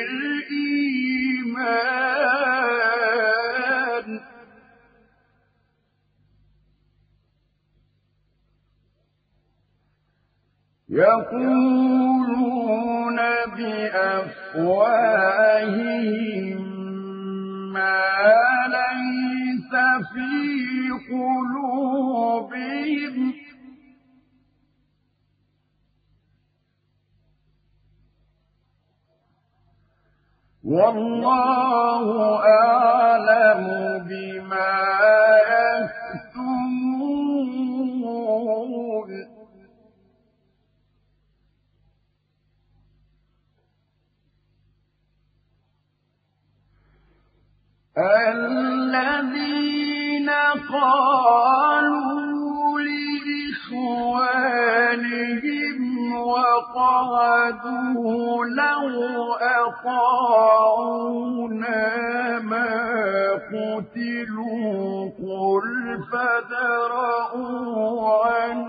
للإيمان يقولون بأفواههم ما ليس في قلوبهم والله أعلم بما يكتمون الذين قالوا لإخوانهم وقعدوا لو أطاعونا ما قتلوا قل فادرءوا عن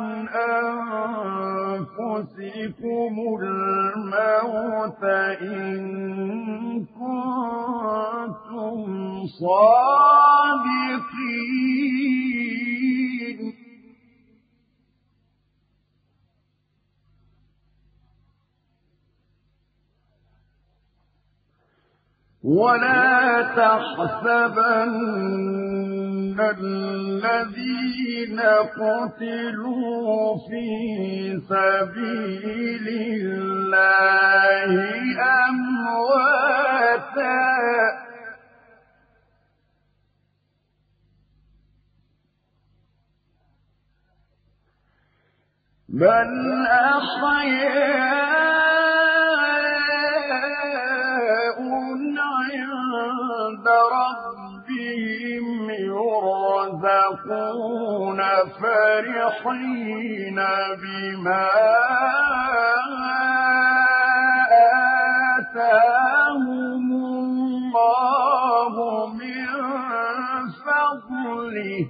أنفسكم الموت إن كنتم صادقين ولا تحسبن الذين قتلوا في سبيل الله أمواتا بل أحياء عند ربهم يرزقون فرحين بما آتاهم الله من فضله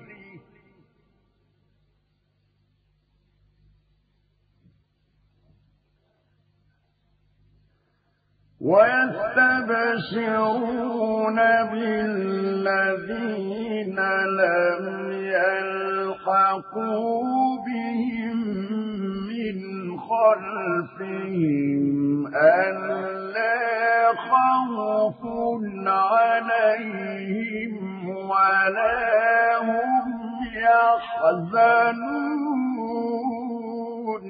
ويستبشرون بالذين لم يلحقوا بهم من خلفهم ألا خوف عليهم ولا هم يحزنون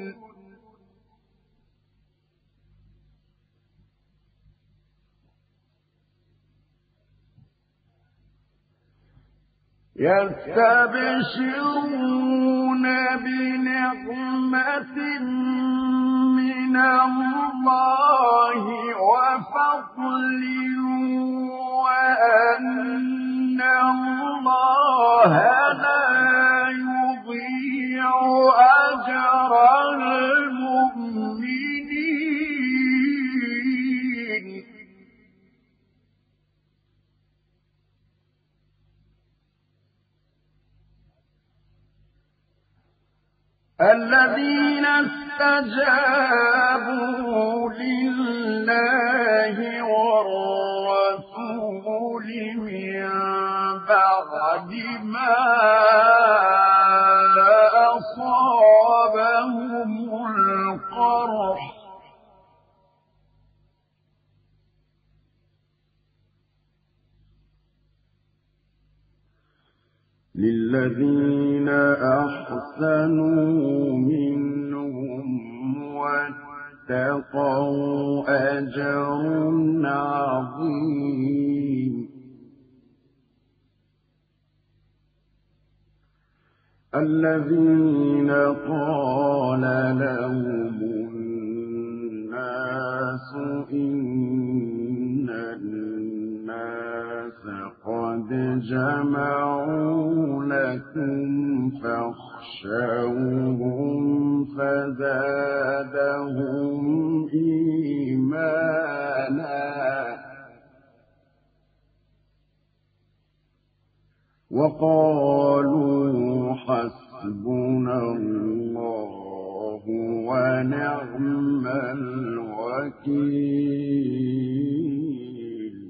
يستبشرون بنعمة من الله وفضل وأن الله لا يضيع أجر المؤمنين الذين استجابوا لله والرسول من بعد ما أصابهم القرح للذين أحسنوا منهم واتقوا أجر عظيم الذين قال لهم الناس إن الناس قد جمعوا لكم فاخشوهم فزادهم إيمانا وقالوا حسبنا الله ونعم الوكيل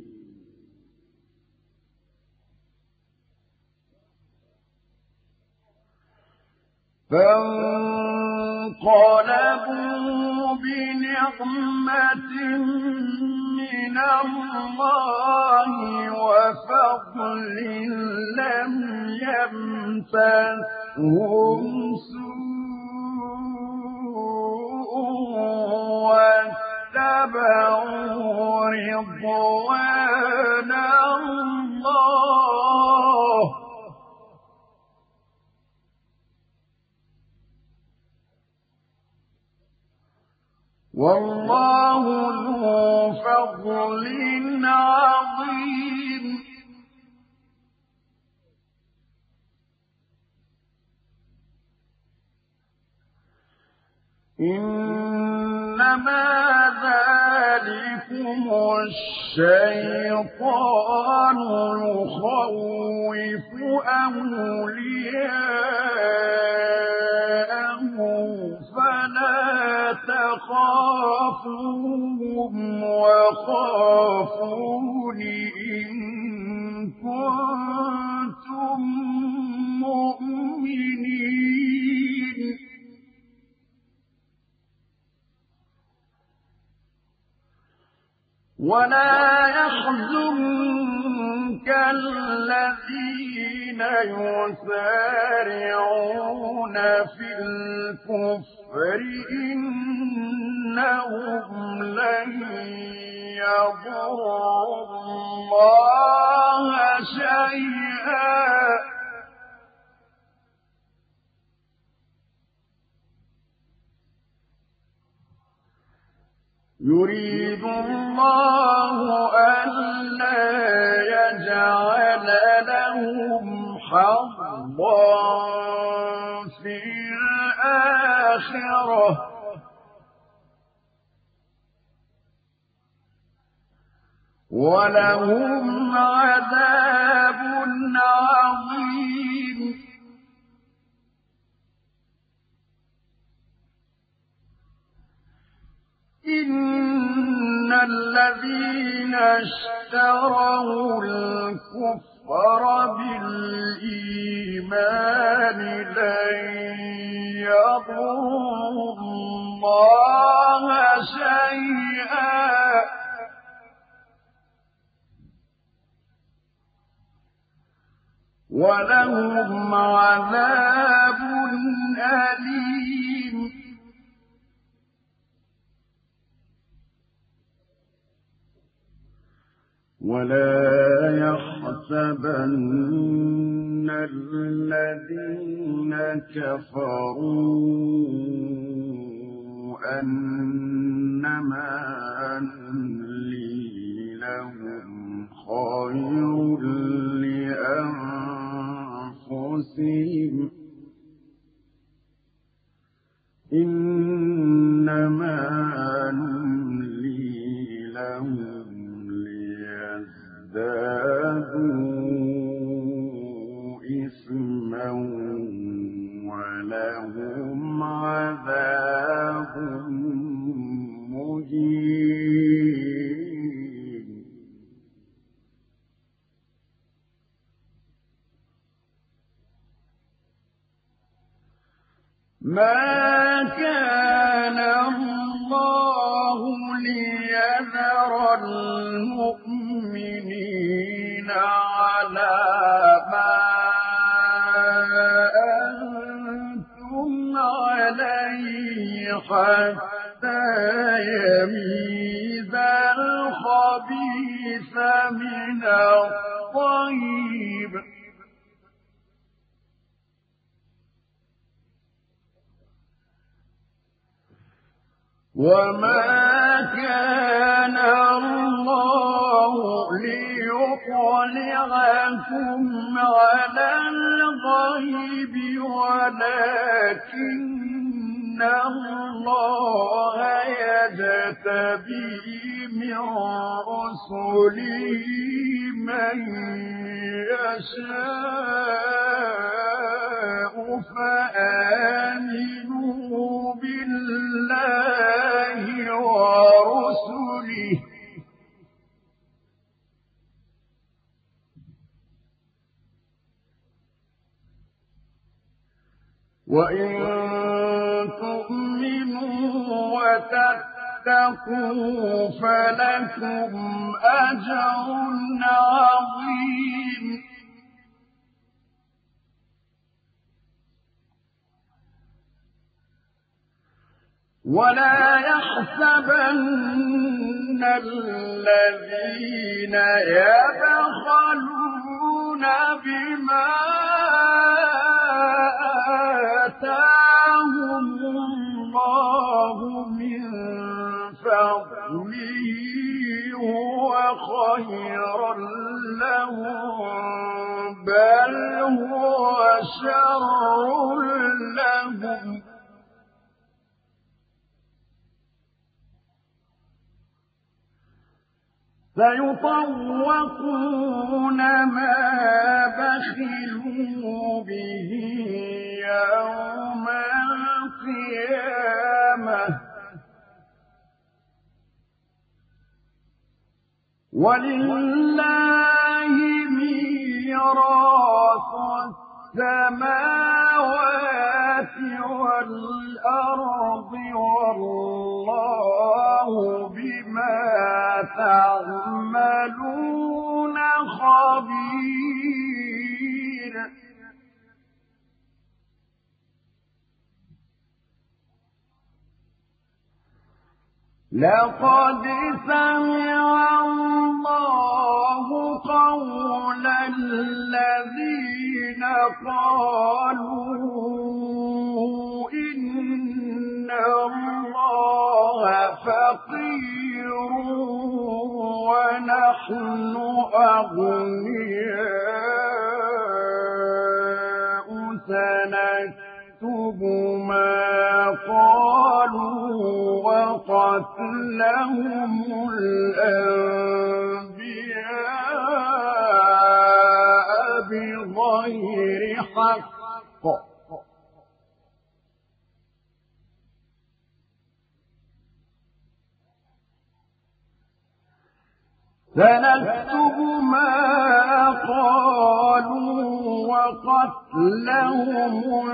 فانقلبوا بنعمة من الله وفضل لم يمسسهم سوء واتبعوا رضوان الله والله ذو فضل عظيم إنما ذلكم الشيطان يخوف أولياءه فلا تخافوهم وخافون إن كنتم مؤمنين ولا يحزنك الذين يسارعون في الكفر إنهم لن يضروا الله شيئا يريد الله ألا يجعل لهم حظا في الآخرة ولهم عذاب عظيم إن الذين اشتروا الكفر بالإيمان لن يضروا الله شيئا ولهم عذاب أليم ولا يحسبن الذين كفروا أنما نملي لهم خير لأنفسهم إنما نملي لهم ليزدادوا إثما ولهم عذاب مهين ما كان الله ليذر المؤمنين على ما أنتم عليه حتى يميز الخبيث من الطيب وما كان الله ليطلعكم على الغيب ولكن الله يجتبي من رسله من يشاء فآمنوا بالله ورسله وإن تؤمنوا وتتقوا فلكم أجر عظيم ولا يحسبن الذين يبخلون بما آتاهم الله من فضله هو خيرا لهم بل هو شر لهم سيطوقون ما بخلوا به يوم القيامة ولله ميراث السماوات والأرض والله بما تعملون خبير لقد سمع الله قول الذين قالوا إن الله فقير ونحن أغنياء سنكتب ما قالوا وقتلهم الأنبياء بغير حق سنكتب ما قالوا وقتلهم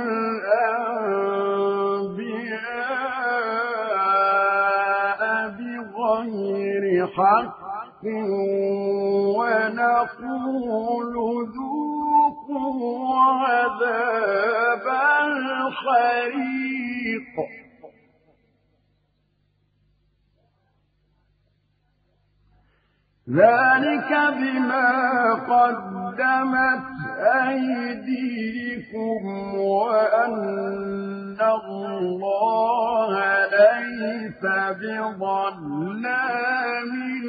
الأنبياء بغير حق ونقول ذوقوا عذاب الحريق ذلك بما قدمت أيديكم وأن الله ليس بظلام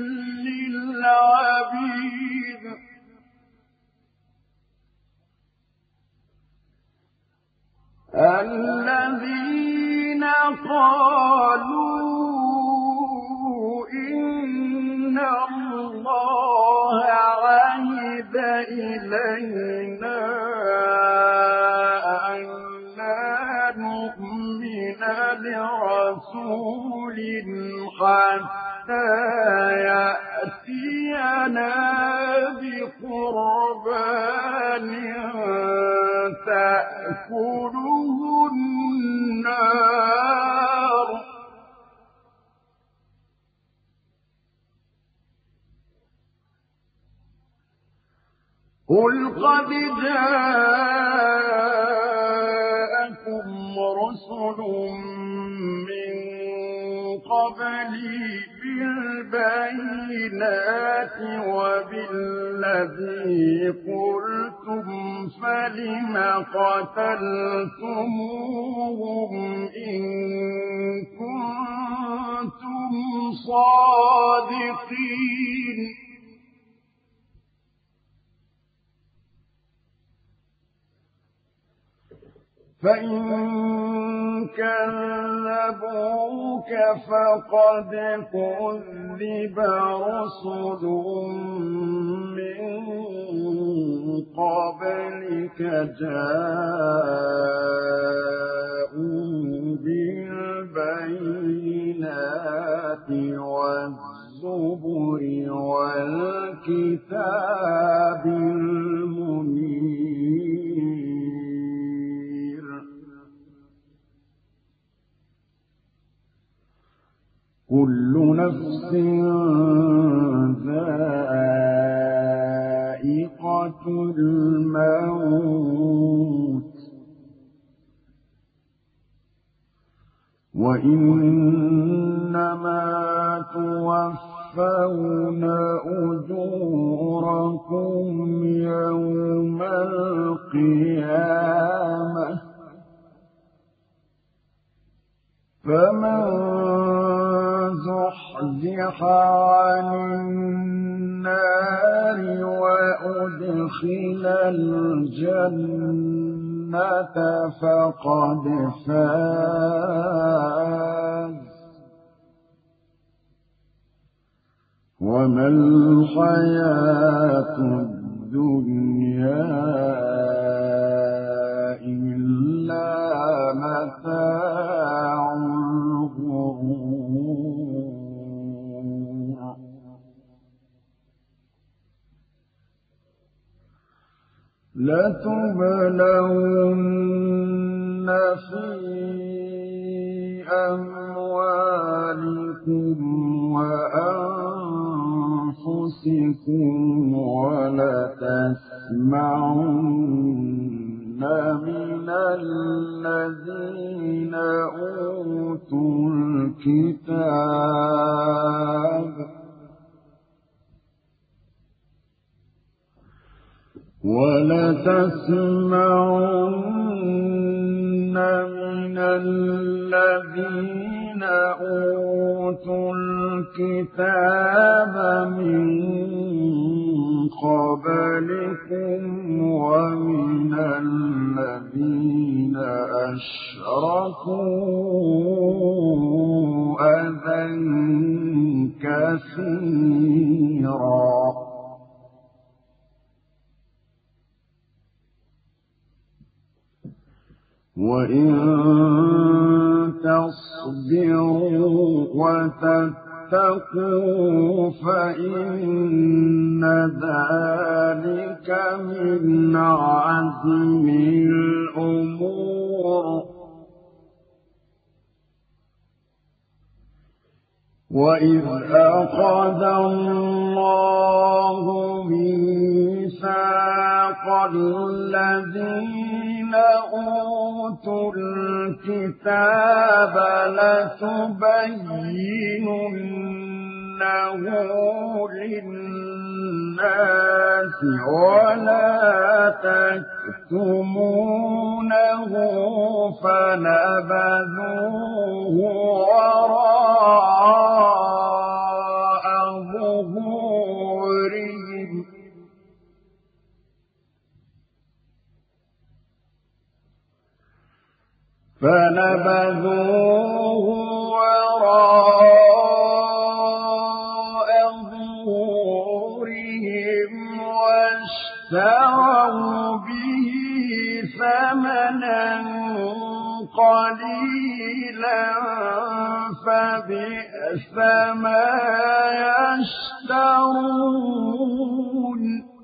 للعبيد الذين قالوا إن الله عهد إلينا أن لا نؤمن لرسول حتى يأتينا بقربان تأكله النار قل قد جاءكم رسل من قبلي بالبينات وبالذي قلتم فلم قتلتموهم إن كنتم صادقين فإن كذبوك فقد كذب رسل من قبلك جاءوا بالبينات والزبر والكتاب المنير كل نفس ذائقة الموت وإنما توفون أجوركم يوم القيامة فمن زحزح عن النار وأدخل الجنة فقد فاز وما الحياة الدنيا إلا متاع الغرور لتبلون في أموالكم وأنفسكم ولتسمعن من الذين أوتوا الكتاب ولتسمعن من الذين أوتوا الكتاب من قبلكم ومن الذين أشركوا أذى كثيرا وإن تصبروا وتتقوا فإن ذلك من عزم الأمور وإذ أخذ الله ميثاق الذين أوتوا الكتاب لتبيننه للناس ولا تكتمونه فنبذوه وراء فنبذوه وراء ظهورهم واشتروا به ثمنا قليلا فبئس ما يشترون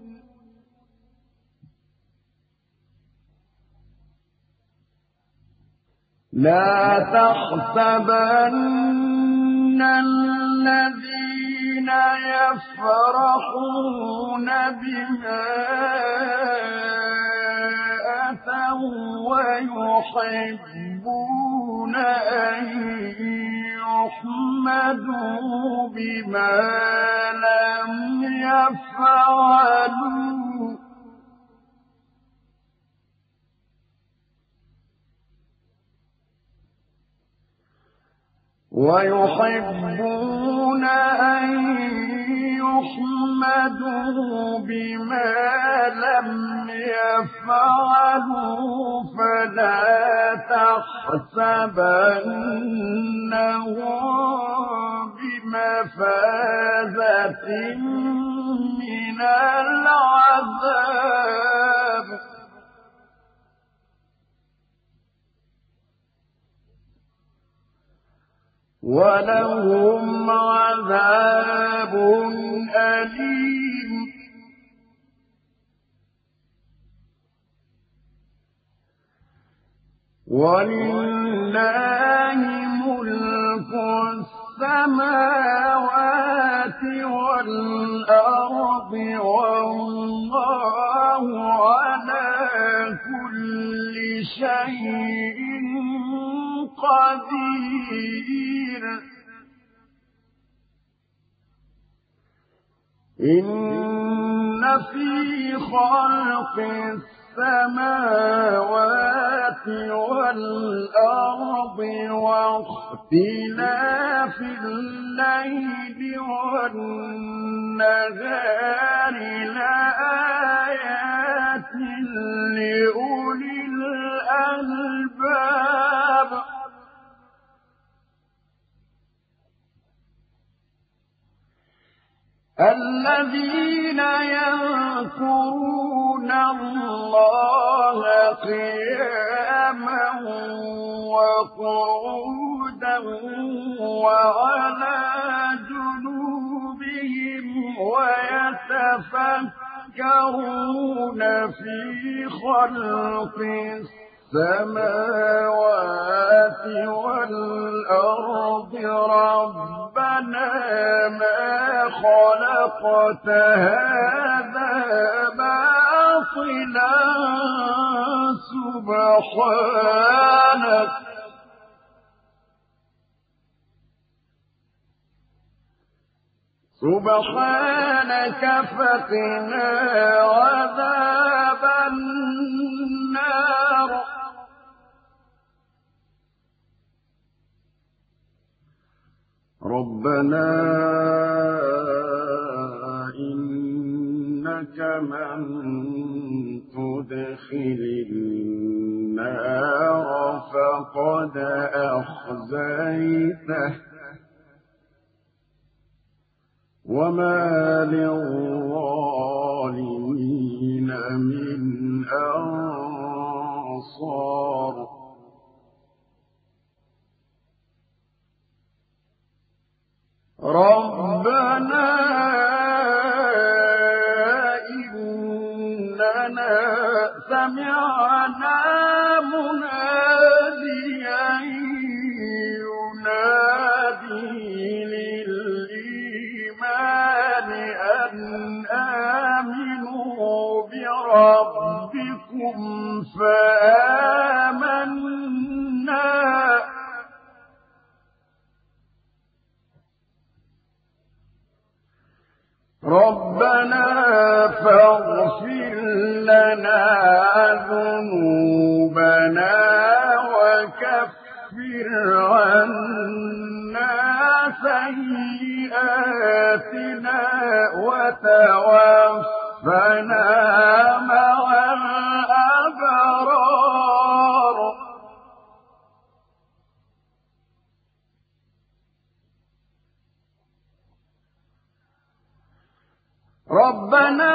لا تحسبن الذين يفرحون بما أتوا ويحبون أن يحمدوا بما لم يفعلوا ويحبون أن يحمدوا بما لم يفعلوا فلا تحسبنهم بمفازة من العذاب ولهم عذاب أليم ولله ملك السماوات والأرض والله على كل شيء قدير إن في خلق السماوات والأرض واختلاف الليل والنهار لآيات لأولي الألباب الذين يذكرون الله قياما وقعودا وعلى جنوبهم ويتفكرون في خلق السماوات والأرض ربنا ما خلقت هذا باطلا سبحانك فقنا عذاب النار ربنا إنك من تدخل النار فقد أخزيته وما للظالمين من أنصار ربنا إننا سمعنا مناديا ينادي للإيمان أن آمنوا بربكم فآمنا ربنا فاغفر لنا ذنوبنا وكفر عنا سيئاتنا وتوفنا مع الأبرار ربنا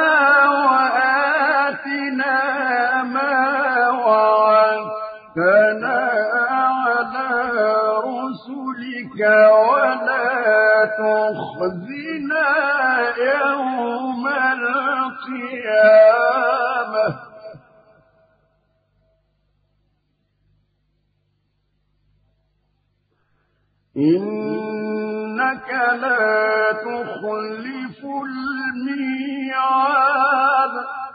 وآتنا ما وعدتنا على رسلك ولا تخزنا يوم القيامة إنك لا تخلف الميعاد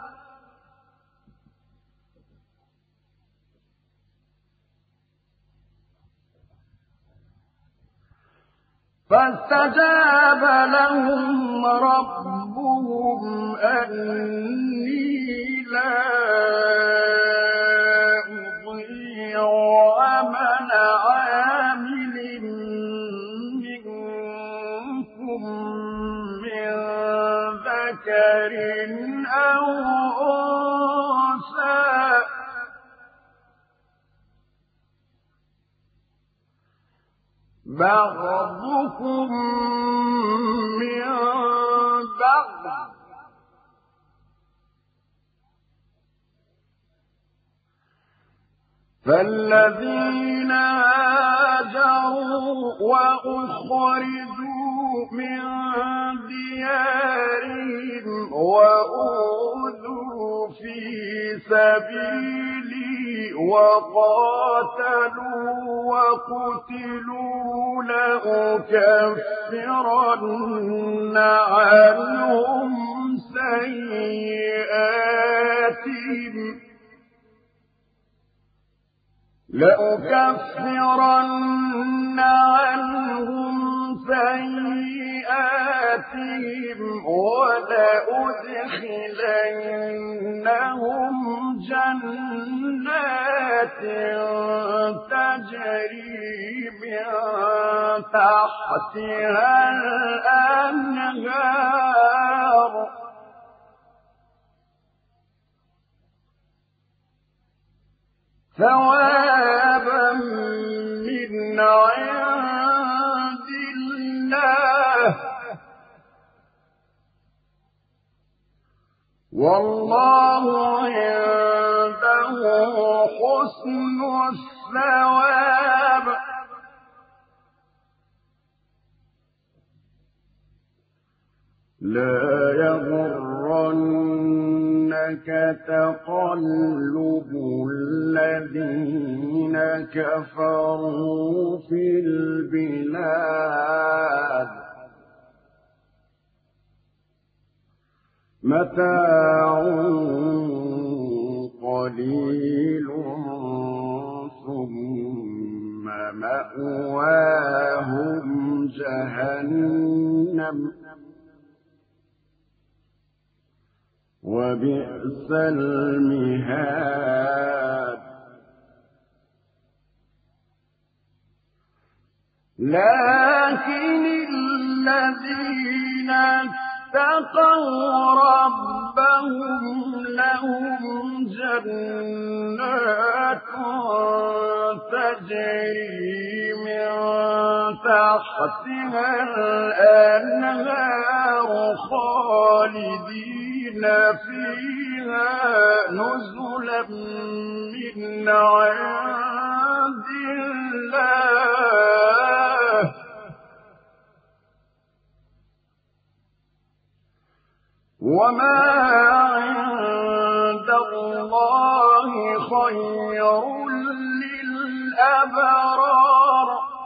فاستجاب لهم ربهم أني لا أضيع عمل عامل منكم من ذكر أو أنثى بعضكم من بعض فالذين هاجروا وأخرجوا من ديارهم وأوذوا في سبيلي وقاتلوا وقتلوا لأكفرن عنهم سيئاتهم ولأدخلنهم جنات تجري من تحتها الأنهار ثوابا من عند الله والله عنده حسن الثواب لا يغرنك تقلب الذين كفروا في البلاد متاع قليل ثم مأواهم جهنم وبئس المهاد لكن الذين اتقوا ربهم لهم جنات تجري من تحتها الأنهار خالدين فيها نزلا من عند الله وما عند الله خير للأبرار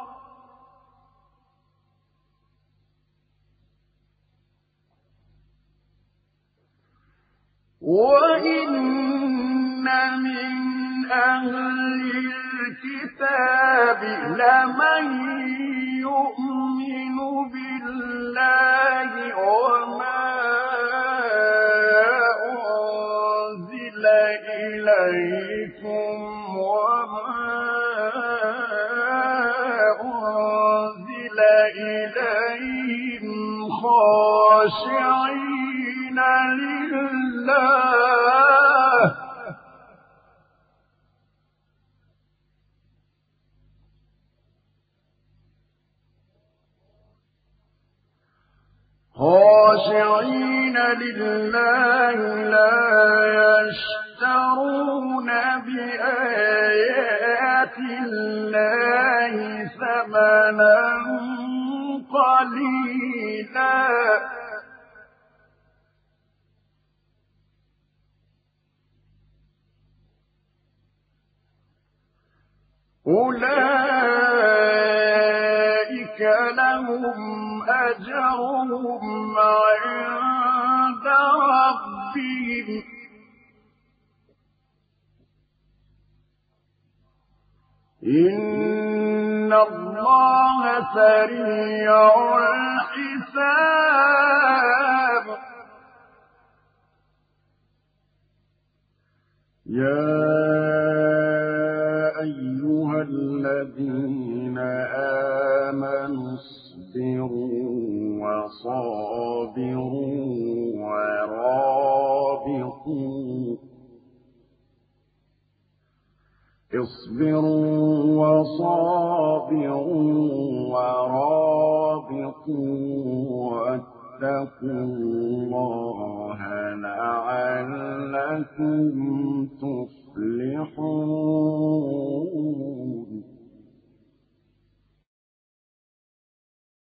وإن من أهل الكتاب لمن يؤمن بالله وما أنزل إليكم وما أنزل إليهم خاشعين لله خاشعين لله لا يشترون بآيات الله ثمنا قليلا أولئك لهم أجرهم عند ربهم إن الله سريع الحساب يا أيها الذين آمنوا اصبروا وصابروا ورابطوا اصبروا وصابروا ورابطوا واتقوا الله لعلكم تفلحون